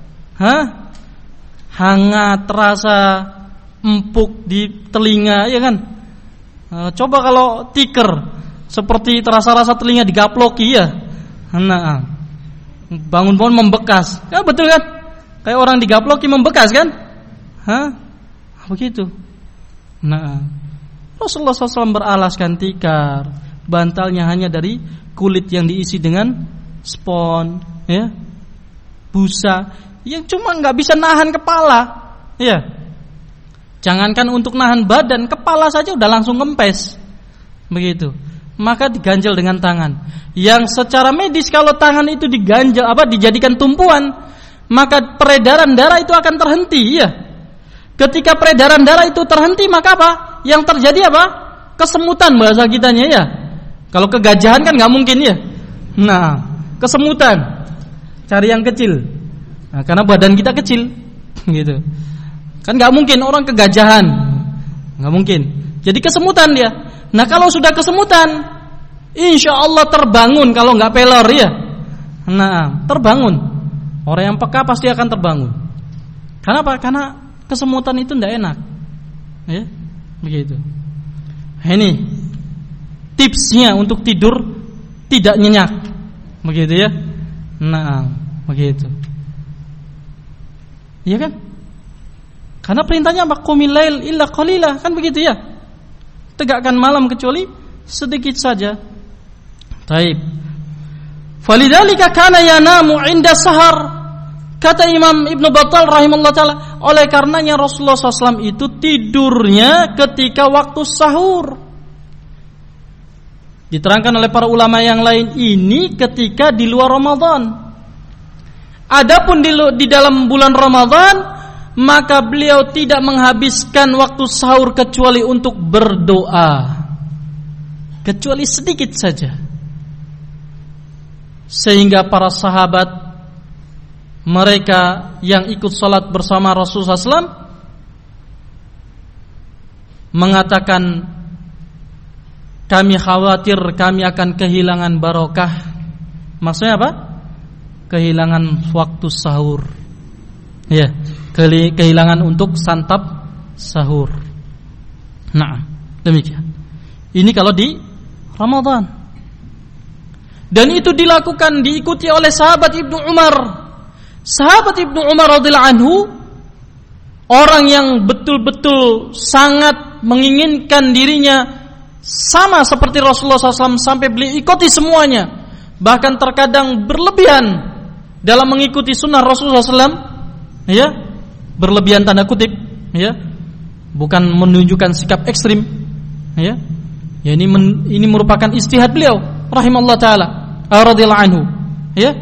S1: Hangat, terasa empuk di telinga, ya kan? Coba kalau tikar seperti terasa-rasa telinga digaploki, ya. Nah, bangun-bangun membekas. Ya betul kan? Kayak orang digaploki membekas kan? Begitu. Nah, Rasulullah SAW beralaskan tikar, bantalnya hanya dari kulit yang diisi dengan spon, ya, busa, yang cuma nggak bisa nahan kepala, ya. Jangankan untuk nahan badan, kepala saja udah langsung kempes, begitu. Maka diganjel dengan tangan. Yang secara medis kalau tangan itu diganjel, dijadikan tumpuan, maka peredaran darah itu akan terhenti, ya. Ketika peredaran darah itu terhenti, maka apa? Yang terjadi apa? Kesemutan bahasa kitanya, ya. Kalau kegajahan kan nggak mungkin, ya. Nah, kesemutan. Cari yang kecil. Nah, karena badan kita kecil, gitu. Kan nggak mungkin orang kegajahan, nggak mungkin. Jadi kesemutan dia. Nah, kalau sudah kesemutan, insya Allah terbangun kalau nggak pelor, ya. Nah, terbangun. Orang yang peka pasti akan terbangun. Kenapa? Karena kesemutan itu tidak enak, ya, begitu. Ini tipsnya untuk tidur tidak nyenyak, begitu ya. Nah, begitu. Iya kan? Karena perintahnya qumil lail illa qalila, kan begitu ya. Tegakkan malam kecuali sedikit saja. Taib. Falidzalika kana yanamu 'inda sahar. Kata Imam Ibnu Battal rahimahullah taala, oleh karenanya Rasulullah SAW itu tidurnya ketika waktu sahur. Diterangkan oleh para ulama yang lain, ini ketika di luar Ramadan. Adapun di dalam bulan Ramadan, maka beliau tidak menghabiskan waktu sahur kecuali untuk berdoa, kecuali sedikit saja. Sehingga para sahabat, mereka yang ikut salat bersama Rasulullah SAW, mengatakan, kami khawatir kami akan kehilangan barokah. Maksudnya apa? Kehilangan waktu sahur, ya, kehilangan untuk santap sahur. Nah, demikian. Ini kalau di Ramadan. Dan itu dilakukan, diikuti oleh sahabat Ibnu Umar. Sahabat Ibnu Umar radhiyallahu anhu, orang yang betul-betul sangat menginginkan dirinya sama seperti Rasulullah SAW sampai beliau ikuti semuanya. Bahkan terkadang berlebihan dalam mengikuti sunnah Rasulullah SAW, ya, berlebihan tanda kutip, ya, bukan menunjukkan sikap ekstrim, ya. Ya, ini merupakan ijtihad beliau, rahimahullah taala, radhiyallahu anhu, ya.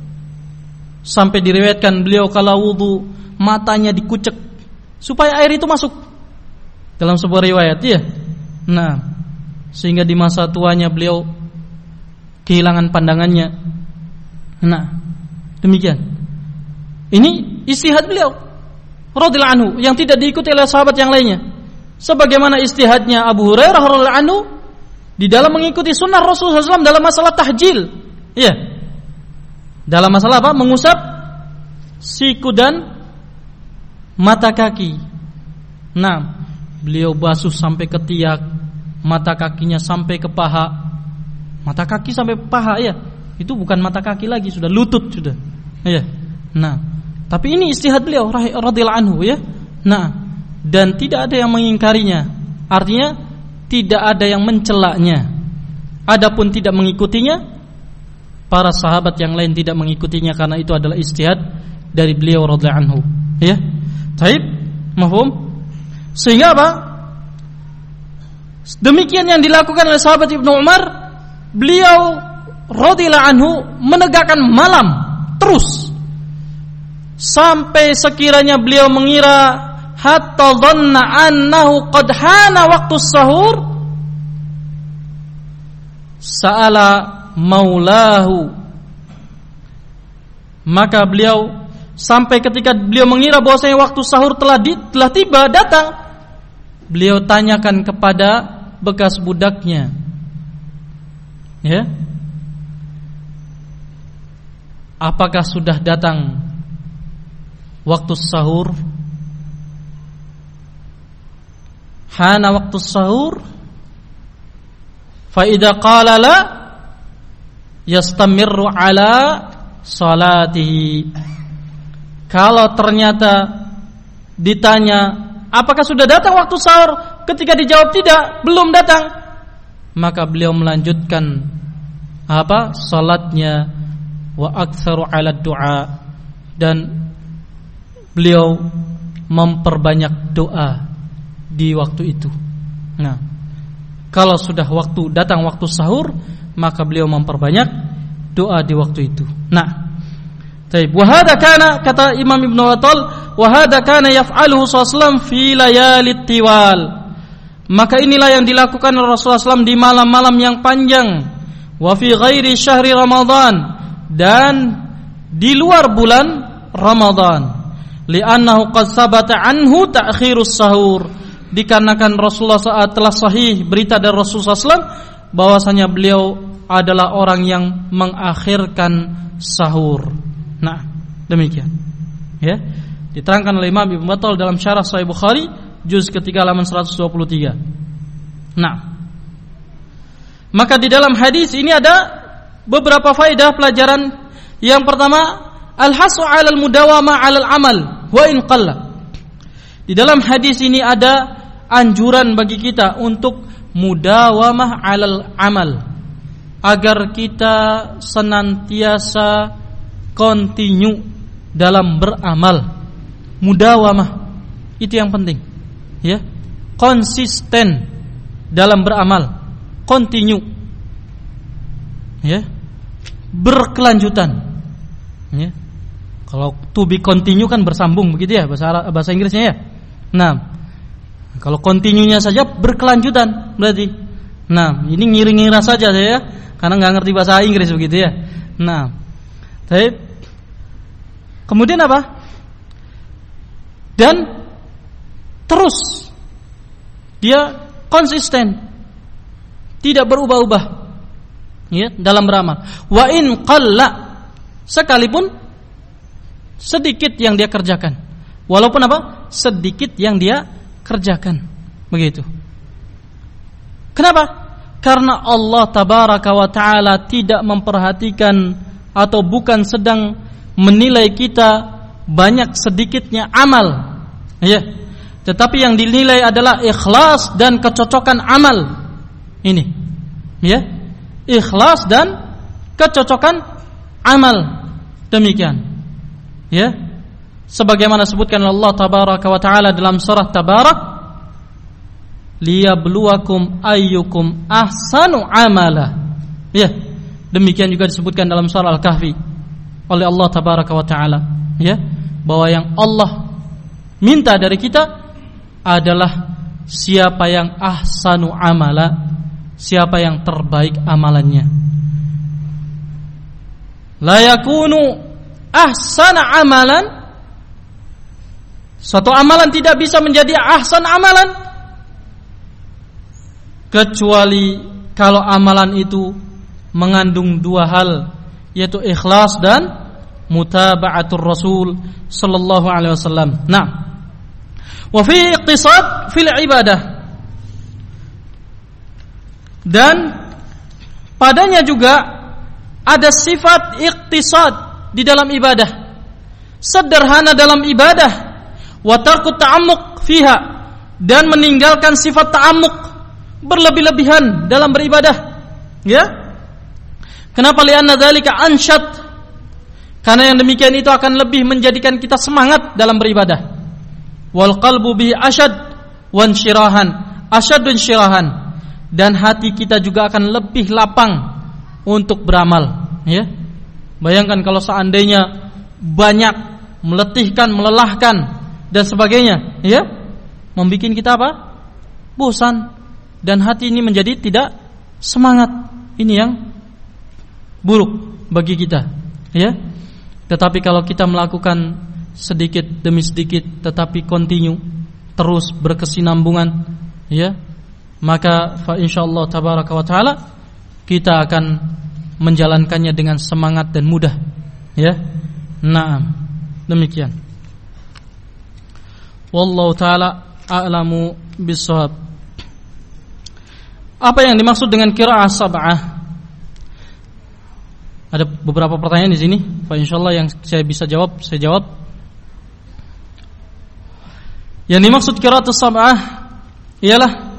S1: Sampai diriwayatkan beliau kalau wudu matanya dikucek supaya air itu masuk dalam sebuah riwayat, ya. Nah, sehingga di masa tuanya beliau kehilangan pandangannya. Nah, demikian. Ini ijtihad beliau radhiyallahu anhu yang tidak diikuti oleh sahabat yang lainnya. Sebagaimana ijtihadnya Abu Hurairah radhiyallahu anhu di dalam mengikuti sunnah Rasulullah SAW dalam masalah tahjil, ya. Dalam masalah apa? Mengusap siku dan mata kaki. Nah, beliau basuh sampai ketiak, mata kakinya sampai ke paha. Mata kaki sampai paha, ya. Itu bukan mata kaki lagi, sudah lutut sudah. Ya. Nah, tapi ini ijtihad beliau radhiyallahu anhu, ya. Nah, dan tidak ada yang mengingkarinya. Artinya tidak ada yang mencelaknya. Adapun tidak mengikutinya, para sahabat yang lain tidak mengikutinya karena itu adalah ijtihad dari beliau radhiyallahu anhu, ya. Baik, mafhum? Sehingga apa? Demikian yang dilakukan oleh sahabat Ibnu Umar. Beliau radhiyallahu anhu menegakkan malam terus sampai sekiranya beliau mengira hatta dhanna annahu qad hana waktu sahur, sa'ala maulahu, maka beliau sampai ketika beliau mengira bahwasanya waktu sahur telah tiba datang, beliau tanyakan kepada bekas budaknya,
S2: Ya. Apakah sudah datang waktu sahur? Hana waktu sahur, fa idza qala la yastamirru ala salatihi. Kalau ternyata ditanya apakah sudah datang waktu sahur, ketika dijawab tidak, belum datang, maka beliau melanjutkan salatnya, wa aktsaru ala du'a, dan beliau memperbanyak doa di waktu itu. Nah, kalau sudah datang waktu sahur, maka beliau memperbanyak doa di waktu itu. Nah, taib. Wa hadza kana, kata Imam Ibnu Wattal, wa hadza kana yaf'aluhu sallallahu fi layalit tiwal. Maka inilah yang dilakukan Rasulullah SAW di malam-malam yang panjang. Wa fi ghairi syahri Ramadan, dan di luar bulan Ramadan. Li'annahu qad sabata anhu ta'khirus sahur. Dikarenakan Rasulullah SAW telah sahih berita dari Rasulullah SAW bahwasanya beliau adalah orang yang mengakhirkan sahur. Nah, demikian. Ya, diterangkan oleh Imam Ibnu Battal dalam Syarah Sahih Bukhari juz ketiga halaman 123. Nah, maka di dalam hadis ini ada beberapa faedah pelajaran. Yang pertama, al-hasu 'alal mudawama 'alal amal wa in qalla. Di dalam hadis ini ada anjuran bagi kita untuk mudawamah 'alal amal, agar kita senantiasa continue dalam beramal. Mudawamah itu yang penting, ya. Konsisten dalam beramal, continue, ya. Berkelanjutan, ya. Kalau to be continue kan bersambung begitu ya, bahasa Inggrisnya ya. Nah, kalau continue-nya saja berkelanjutan berarti. Nah, ini ngira-ngira saja saya, karena nggak ngerti bahasa Inggris begitu ya. Nah, baik. Kemudian apa? Dan terus dia konsisten, tidak berubah-ubah, ya, dalam beramal. Wa in qalla, sekalipun sedikit yang dia kerjakan, walaupun apa? Sedikit yang dia kerjakan, begitu. Kenapa? Karena Allah tabaraka wa ta'ala tidak memperhatikan atau bukan sedang menilai kita banyak sedikitnya amal, ya, tetapi yang dinilai adalah ikhlas dan kecocokan amal. Ini, ya, ikhlas dan kecocokan amal. Demikian, ya, sebagaimana sebutkan Allah tabaraka wa ta'ala dalam surah Tabarak, liyabluwakum ayyukum ahsanu amala. Ya, demikian juga disebutkan dalam surah Al-Kahfi oleh Allah tabaraka wa ta'ala, ya, bahwa yang Allah minta dari kita adalah siapa yang ahsanu amala, siapa yang terbaik amalannya. La yakunu ahsana amalan, suatu amalan tidak bisa menjadi ahsan amalan kecuali kalau amalan itu mengandung dua hal, yaitu ikhlas dan mutaba'atur Rasul sallallahu alaihi wasallam. Nah, wa fi iqtisad fil ibadah, dan padanya juga ada sifat iqtisad di dalam ibadah, sederhana dalam ibadah, wa tarku ta'ammuq fiha, dan meninggalkan sifat ta'ammuq, berlebih-lebihan dalam beribadah, ya. Kenapa? Li'anna dzalika ansyad, karena yang demikian itu akan lebih menjadikan kita semangat dalam beribadah. Wal qalbu bihi asyad wan syirahan, asyadun syirahan, dan hati kita juga akan lebih lapang untuk beramal, ya. Bayangkan kalau seandainya banyak meletihkan, melelahkan dan sebagainya, ya, membikin kita apa? Bosan, dan hati ini menjadi tidak semangat. Ini yang buruk bagi kita, ya. Tetapi kalau kita melakukan sedikit demi sedikit, tetapi continue, terus berkesinambungan, ya, maka fa insyaallah tabaraka wa taala kita akan menjalankannya dengan semangat dan mudah, ya. Naam, demikian. Wallahu taala a'lamu bissawab. Apa yang dimaksud dengan qiraah sab'ah? Ada beberapa pertanyaan di sini. Pak, insyaallah yang saya bisa jawab, saya jawab. Yang dimaksud qiraat sab'ah ialah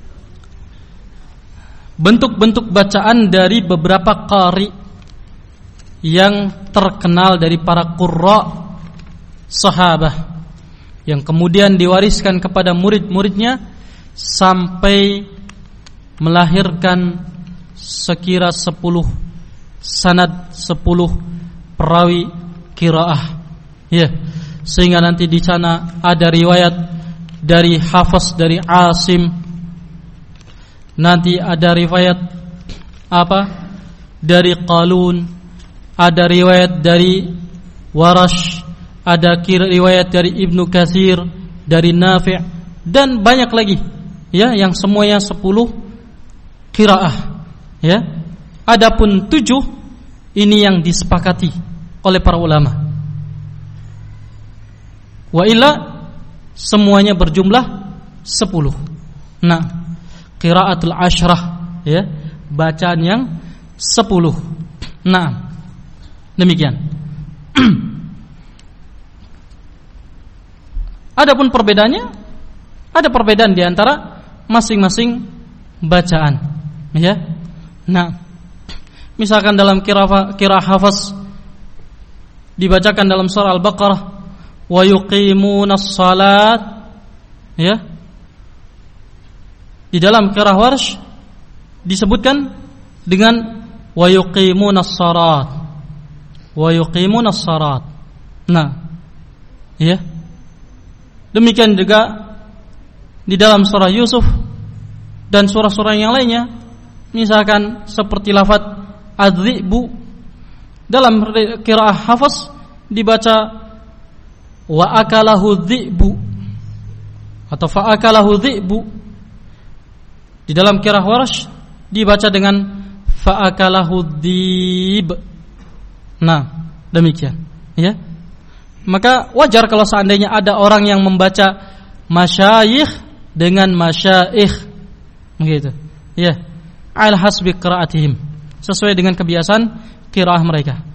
S2: bentuk-bentuk bacaan dari beberapa qari yang terkenal dari para qurra sahabah, yang kemudian diwariskan kepada murid-muridnya sampai melahirkan sekira 10 sanad, 10 perawi qiraah, ya. Sehingga nanti di sana ada riwayat dari Hafs, dari Asim, nanti ada riwayat dari Qalun, ada riwayat dari Warash, ada riwayat dari Ibnu Katsir, dari Nafi', dan banyak lagi, ya, yang semuanya 10 qiraah, ya. Adapun 7 ini yang disepakati oleh para ulama. Wa illa semuanya berjumlah 10. Nah, qiraatul asyrah, ya, bacaan yang 10. Nah, demikian. Adapun perbedaannya, ada perbedaan di antara masing-masing bacaan, ya. Nah, misalkan dalam qiraah Hafs dibacakan dalam surah Al-Baqarah, wa yuqimunas salat, ya. Di dalam qiraah Warsh disebutkan dengan wa yuqimunas salat, wa yuqimunas salat. Nah, ya. Demikian juga di dalam surah Yusuf dan surah-surah yang lainnya, misalkan seperti lafaz adz-dzi'bu, dalam qiraah Hafs dibaca wa akalahu dzi'bu atau fa akalahu dzi'bu. Di dalam qiraah Warsh dibaca dengan fa akalahu dzib. Nah, demikian, ya. Maka wajar kalau seandainya ada orang yang membaca masyayikh dengan masyaikh, begitu, ya, al hasbi qiraatihim, sesuai dengan kebiasaan qiraah mereka.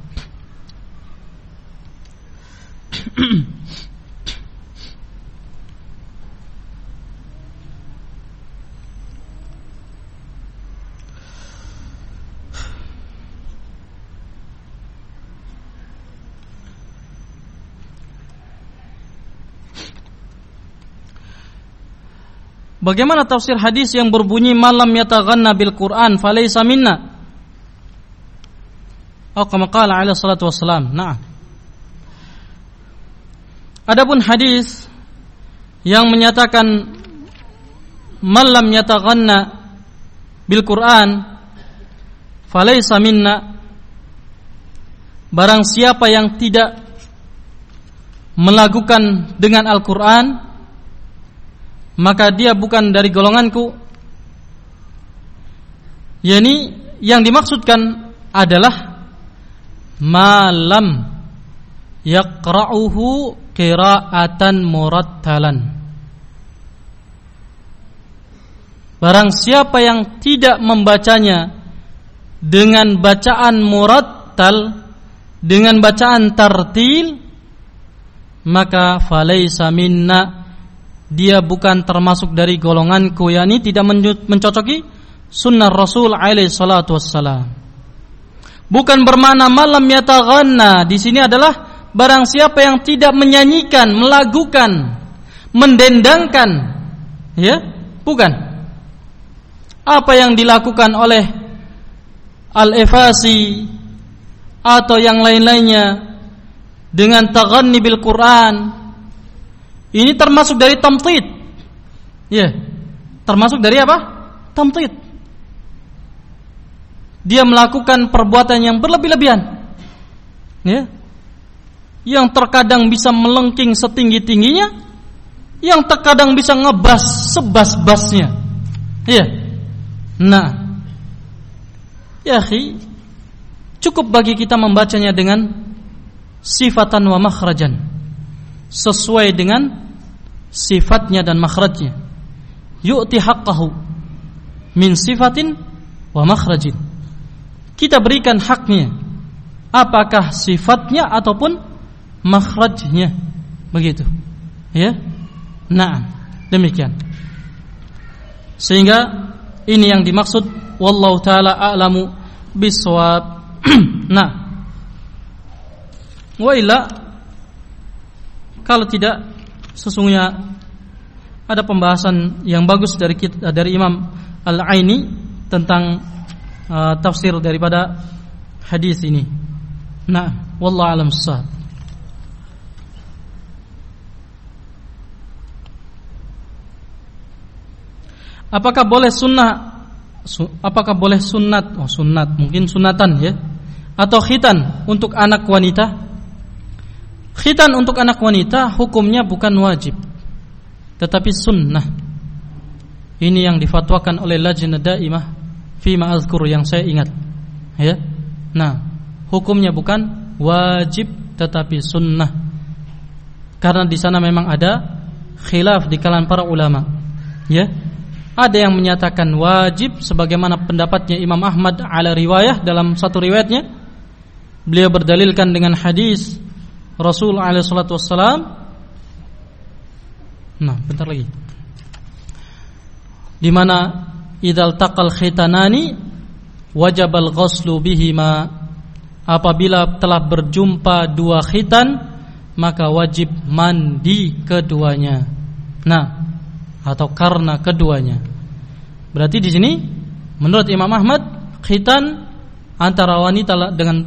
S2: Bagaimana tafsir hadis yang berbunyi malam yataghanna bil Quran falaysa minna? Atau kama qala alaihi salatu wassalam. Nah, adapun hadis yang menyatakan malam yataghanna bil Quran falaysa minna, barang siapa yang tidak melakukan dengan Al-Quran maka dia bukan dari golonganku. Yani yang dimaksudkan adalah malam yaqra'uhu qira'atan murattalan, barang siapa yang tidak membacanya dengan bacaan murattal, dengan bacaan tartil, maka falaysa minna, dia bukan termasuk dari golonganku, yakni tidak mencocoki sunnah Rasul alaihi salatu wassalam. Bukan bermakna malam yataghanna di sini adalah barang siapa yang tidak menyanyikan, melakukan, mendendangkan, ya, bukan. Apa yang dilakukan oleh Al-Ifasi atau yang lain-lainnya dengan taghanni bil Quran, ini termasuk dari tamtid, ya, termasuk dari apa? Tamtid. Dia melakukan perbuatan yang berlebih-lebihan, ya, yang terkadang bisa melengking setinggi-tingginya, yang terkadang bisa ngebas sebas-basnya, ya. Nah, Ya akhi, cukup bagi kita membacanya dengan sifatan wa makhrajan, sesuai dengan sifatnya dan makhrajnya. Yu'ti haqqahu min sifatin wa makhrajin. Kita berikan haknya, apakah sifatnya ataupun makhrajnya. Begitu. Ya? Nah, demikian. Sehingga ini yang dimaksud wallahu taala a'lamu bissawab. Nah, wa illa, kalau tidak, sesungguhnya ada pembahasan yang bagus dari Imam Al-Aini tentang tafsir daripada hadis ini. Nah, wallahu a'lam bissawab. Apakah boleh sunat? Oh, sunat, mungkin sunatan ya. Atau khitan untuk anak wanita? Khitan untuk anak wanita hukumnya bukan wajib, tetapi sunnah. Ini yang difatwakan oleh Lajnah Daimah fi ma azkur, yang saya ingat. Ya. Nah, hukumnya bukan wajib tetapi sunnah. Karena di sana memang ada khilaf di kalangan para ulama. Ya. Ada yang menyatakan wajib sebagaimana pendapatnya Imam Ahmad ala riwayah, dalam satu riwayatnya beliau berdalilkan dengan hadis Rasul alaihi salatu wassalam. Nah, bentar lagi. Di mana idzal taqal khitanani wajabal ghuslu bihima, apabila telah berjumpa dua khitan maka wajib mandi keduanya. Nah, atau karena keduanya. Berarti di sini menurut Imam Ahmad, khitan antara wanita dengan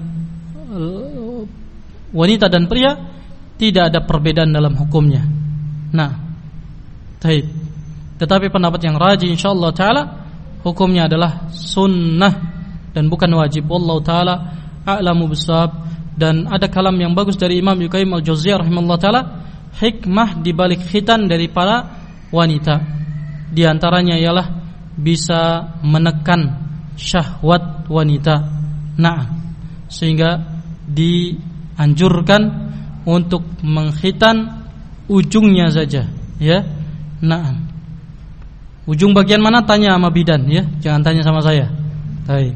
S2: wanita dan pria tidak ada perbedaan dalam hukumnya. Nah, baik. Tetapi pendapat yang rajih insyaallah taala hukumnya adalah sunnah dan bukan wajib. Wallahu taala a'lamu bissawab. Dan ada kalam yang bagus dari Imam Yukaim al-Jauziyah rahimahullah taala, hikmah di balik khitan dari para wanita. Di antaranya ialah bisa menekan syahwat wanita. Nah, sehingga dianjurkan untuk mengkhitan ujungnya saja, ya. Nah, ujung bagian mana tanya sama bidan, ya, jangan tanya sama saya. Baik.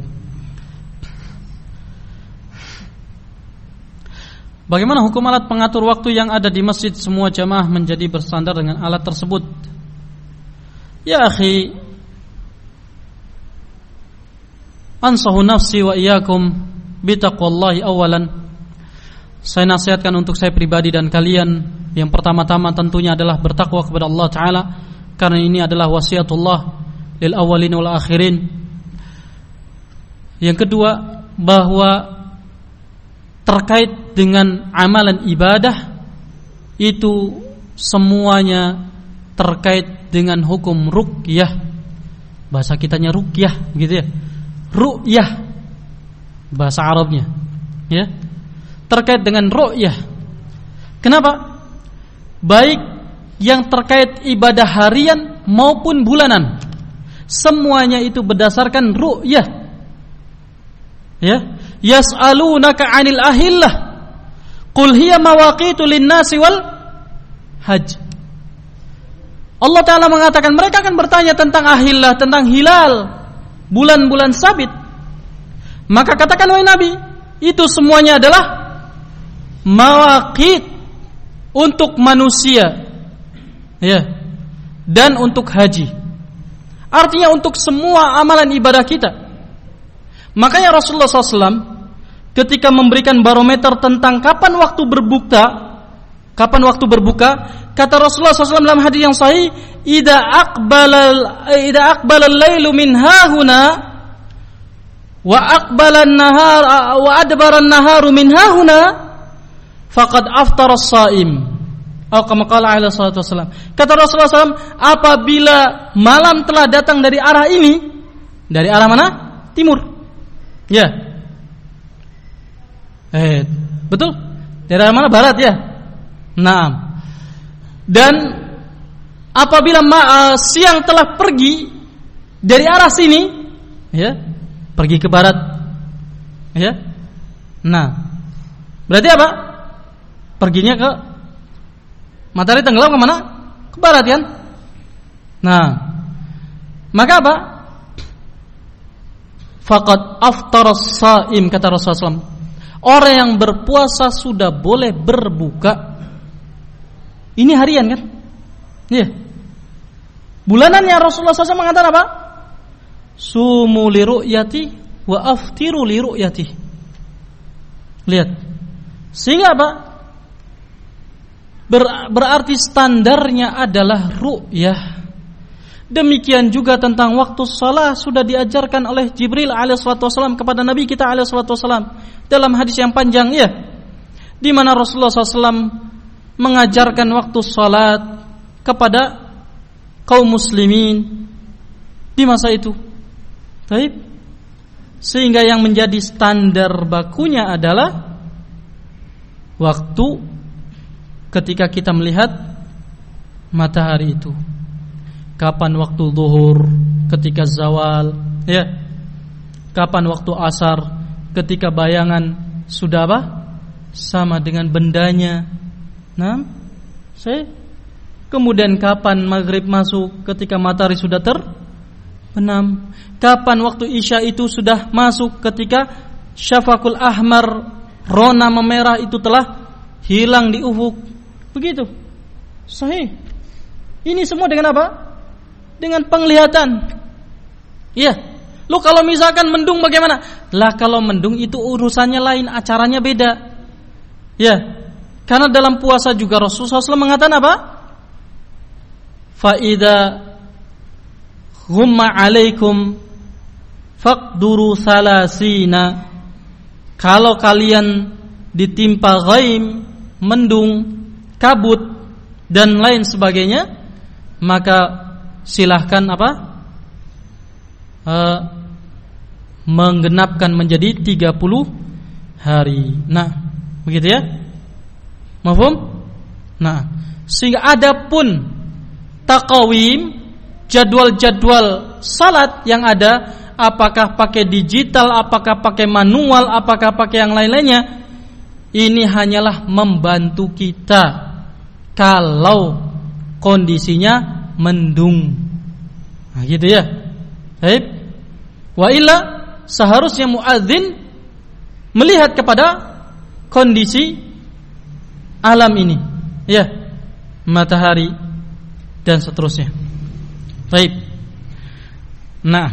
S2: Bagaimana hukum alat pengatur waktu yang ada di masjid? Semua jamaah menjadi bersandar dengan alat tersebut. Ya akhi, ansahu nafsi wa iyyakum bitaqwallahi awalan. Saya nasihatkan untuk saya pribadi dan kalian, yang pertama-tama tentunya adalah bertakwa kepada Allah Ta'ala, karena ini adalah wasiatullah lil awalin wal akhirin. Yang kedua, bahwa terkait dengan amalan ibadah itu semuanya terkait dengan hukum ruqyah. Bahasa kitanya ruqyah gitu ya. Ru'yah bahasa Arabnya, ya. Terkait dengan ru'yah. Kenapa? Baik yang terkait ibadah harian maupun bulanan, semuanya itu berdasarkan ru'yah. Ya, yas'alunaka 'anil ahillah qul hiya mawaqitu lin-nasi wal hajj. Allah Ta'ala mengatakan mereka akan bertanya tentang ahillah, tentang hilal, bulan-bulan sabit. Maka katakan wahai Nabi, itu semuanya adalah mawaqit untuk manusia, ya, dan untuk haji. Artinya untuk semua amalan ibadah kita. Makanya Rasulullah SAW ketika memberikan barometer tentang kapan waktu berbuka, kata Rasulullah SAW dalam hadis yang sahih, idza aqbala al-lailu min hahuna wa aqbala an-nahar wa adbara an-naharu min hahuna faqad aftara as-shaim. Atau kama qala alaihi salatu wasallam. Kata Rasulullah SAW, apabila malam telah datang dari arah ini, dari arah mana? Timur. Ya. Betul? Dari arah mana? Barat ya. Naam. Dan apabila siang telah pergi dari arah sini, ya, pergi ke barat. Ya. Nah, berarti apa? Perginya ke matahari tenggelam ke mana? Ke barat kan? Nah, maka apa? Faqad aftara as-shaim, kata Rasulullah SAW. Orang yang berpuasa sudah boleh berbuka. Ini harian kan? Iya. Bulanannya Rasulullah SAW mengatakan apa? Sumu li ru'yati wa aftiru li ru'yati. Lihat. Sehingga apa? Berarti standarnya adalah ru'yah. Demikian juga tentang waktu salat sudah diajarkan oleh Jibril alaihissalam kepada Nabi kita alaihissalam dalam hadis yang panjang ya, di mana Rasulullah SAW mengajarkan waktu salat kepada kaum muslimin di masa itu. Baik. Sehingga yang menjadi standar bakunya adalah waktu ketika kita melihat matahari itu. Kapan waktu zuhur ketika zawal, ya. Kapan waktu asar ketika bayangan sudah apa? Sama dengan bendanya. Nah, kemudian kapan maghrib masuk ketika matahari sudah terbenam. Kapan waktu isya itu sudah masuk ketika syafaqul ahmar, rona memerah itu telah hilang di ufuk. Begitu. Sahih. Ini semua dengan apa? Dengan penglihatan. Iya. Lu kalau misalkan mendung bagaimana? Lah kalau mendung itu urusannya lain, acaranya beda. Ya. Karena dalam puasa juga Rasulullah SAW mengatakan apa? Fa idza ghumma 'alaikum faqduru salasina. Kalau kalian ditimpa ghaim, mendung, kabut dan lain sebagainya, maka silahkan apa? Menggenapkan menjadi 30 hari. Nah, begitu ya? Mafhum? Nah, sehingga adapun taqawim, jadwal-jadwal salat yang ada, apakah pakai digital, apakah pakai manual, apakah pakai yang lain-lainnya, ini hanyalah membantu kita kalau kondisinya mendung. Nah, gitu ya. Baik. Wa illa seharusnya muadzin melihat kepada kondisi alam ini. Ya. Matahari dan seterusnya. Baik. Nah,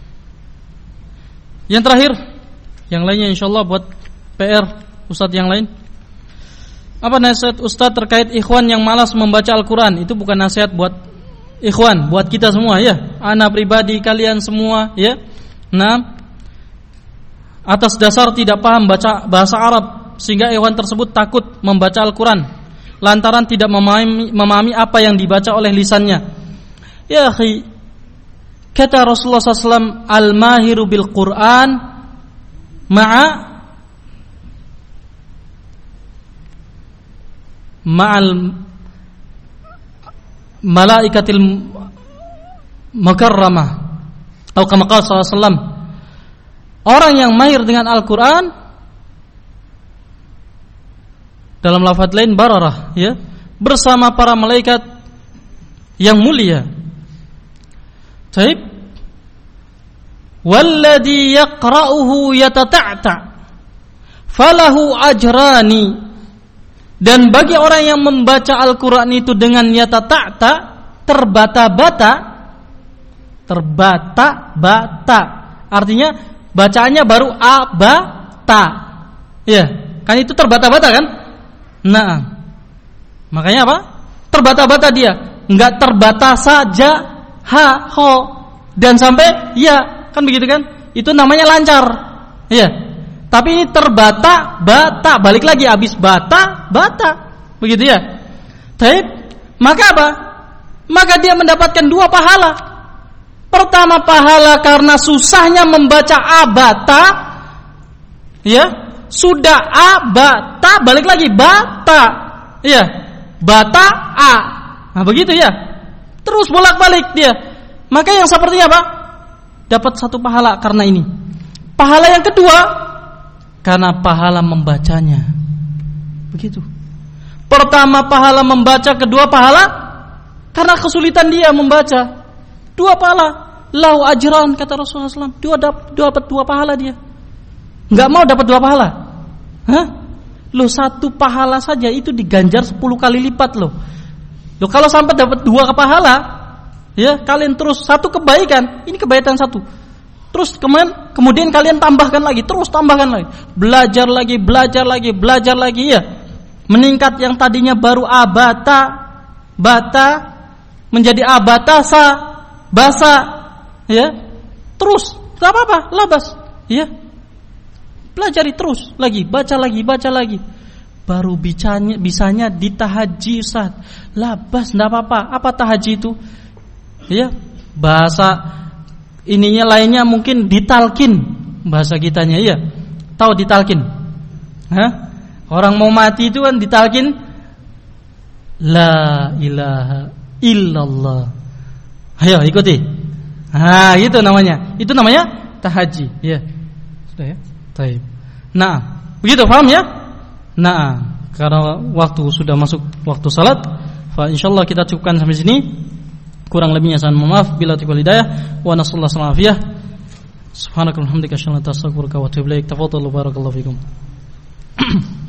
S2: yang terakhir, yang lainnya insyaallah buat PR ustadz yang lain. Apa nasihat ustadz terkait ikhwan yang malas membaca Al-Quran? Itu bukan nasihat buat ikhwan, buat kita semua ya. Ana pribadi, kalian semua ya. Nah, atas dasar tidak paham baca bahasa Arab, sehingga ikhwan tersebut takut membaca Al-Quran lantaran tidak memahami apa yang dibaca oleh lisannya. Ya akhi, kata Rasulullah SAW, al-mahiru bil Quran ma'al malaikatil mukarramah, atau kama qala sallallahu alaihi wasallam, orang yang mahir dengan Al-Quran dalam lafaz lain bararah ya, bersama para malaikat yang mulia. Baik. Walladhi yaqra'uhu yatata'ta falahu ajrani. Dan bagi orang yang membaca Al-Quran itu dengan yatata'ta, terbata-bata, artinya bacaannya baru abata. Ya, kan itu terbata-bata kan? Nah, makanya apa? Terbata-bata dia, enggak terbata saja ha, ho dan sampai ya, kan begitu kan? Itu namanya lancar. Ya. Tapi ini terbata-bata, balik lagi habis bata. Begitu ya? Taib, maka apa? Maka dia mendapatkan 2 pahala. Pertama, pahala karena susahnya membaca abata. Ya, sudah abata, balik lagi bata. Ya, bata a. Nah, begitu ya. Terus bolak-balik dia. Maka yang seperti apa? Dapat 1 pahala karena ini. Pahala yang kedua karena pahala membacanya. Begitu. Pertama pahala membaca, kedua pahala karena kesulitan dia membaca. Dua pahala. Lahu ajran kata Rasulullah SAW. Dapat dua pahala dia. Enggak mau dapat dua pahala. Hah? Loh, satu pahala saja itu diganjar 10 kali lipat loh. Loh, kalau sampai dapat dua pahala, ya kalian terus satu kebaikan, ini kebaikan satu. Terus kemudian kalian tambahkan lagi, terus tambahkan lagi. Belajar lagi ya. Meningkat yang tadinya baru bata menjadi abatasa, basa, ya. Terus, enggak apa-apa, labas, ya. Pelajari terus lagi, baca lagi. Baru bisanya ditahaji, Ustaz. Labas enggak apa-apa. Apa tahaji itu? Ya, bahasa ininya lainnya mungkin ditalkin, bahasa kitanya, ya. Tahu ditalkin? Hah? Orang mau mati itu kan ditalkin la ilaha illallah. Ayo ikuti. Itu namanya. Itu namanya tahaji, ya. Sudah ya? Baik. Nah, begitu paham ya? Nah, karena waktu sudah masuk waktu salat, fa insyaallah kita cukupkan sampai sini. Kurang lebihnya saya mohon maaf. Bila taufiq wal hidayah wa nasallahu alaihi wasallam. Subhanakallahumma hamdika asyhadu an la ilaha illa anta astaghfiruka wa atubu ilaik. Tafadhalu barakallahu fikum.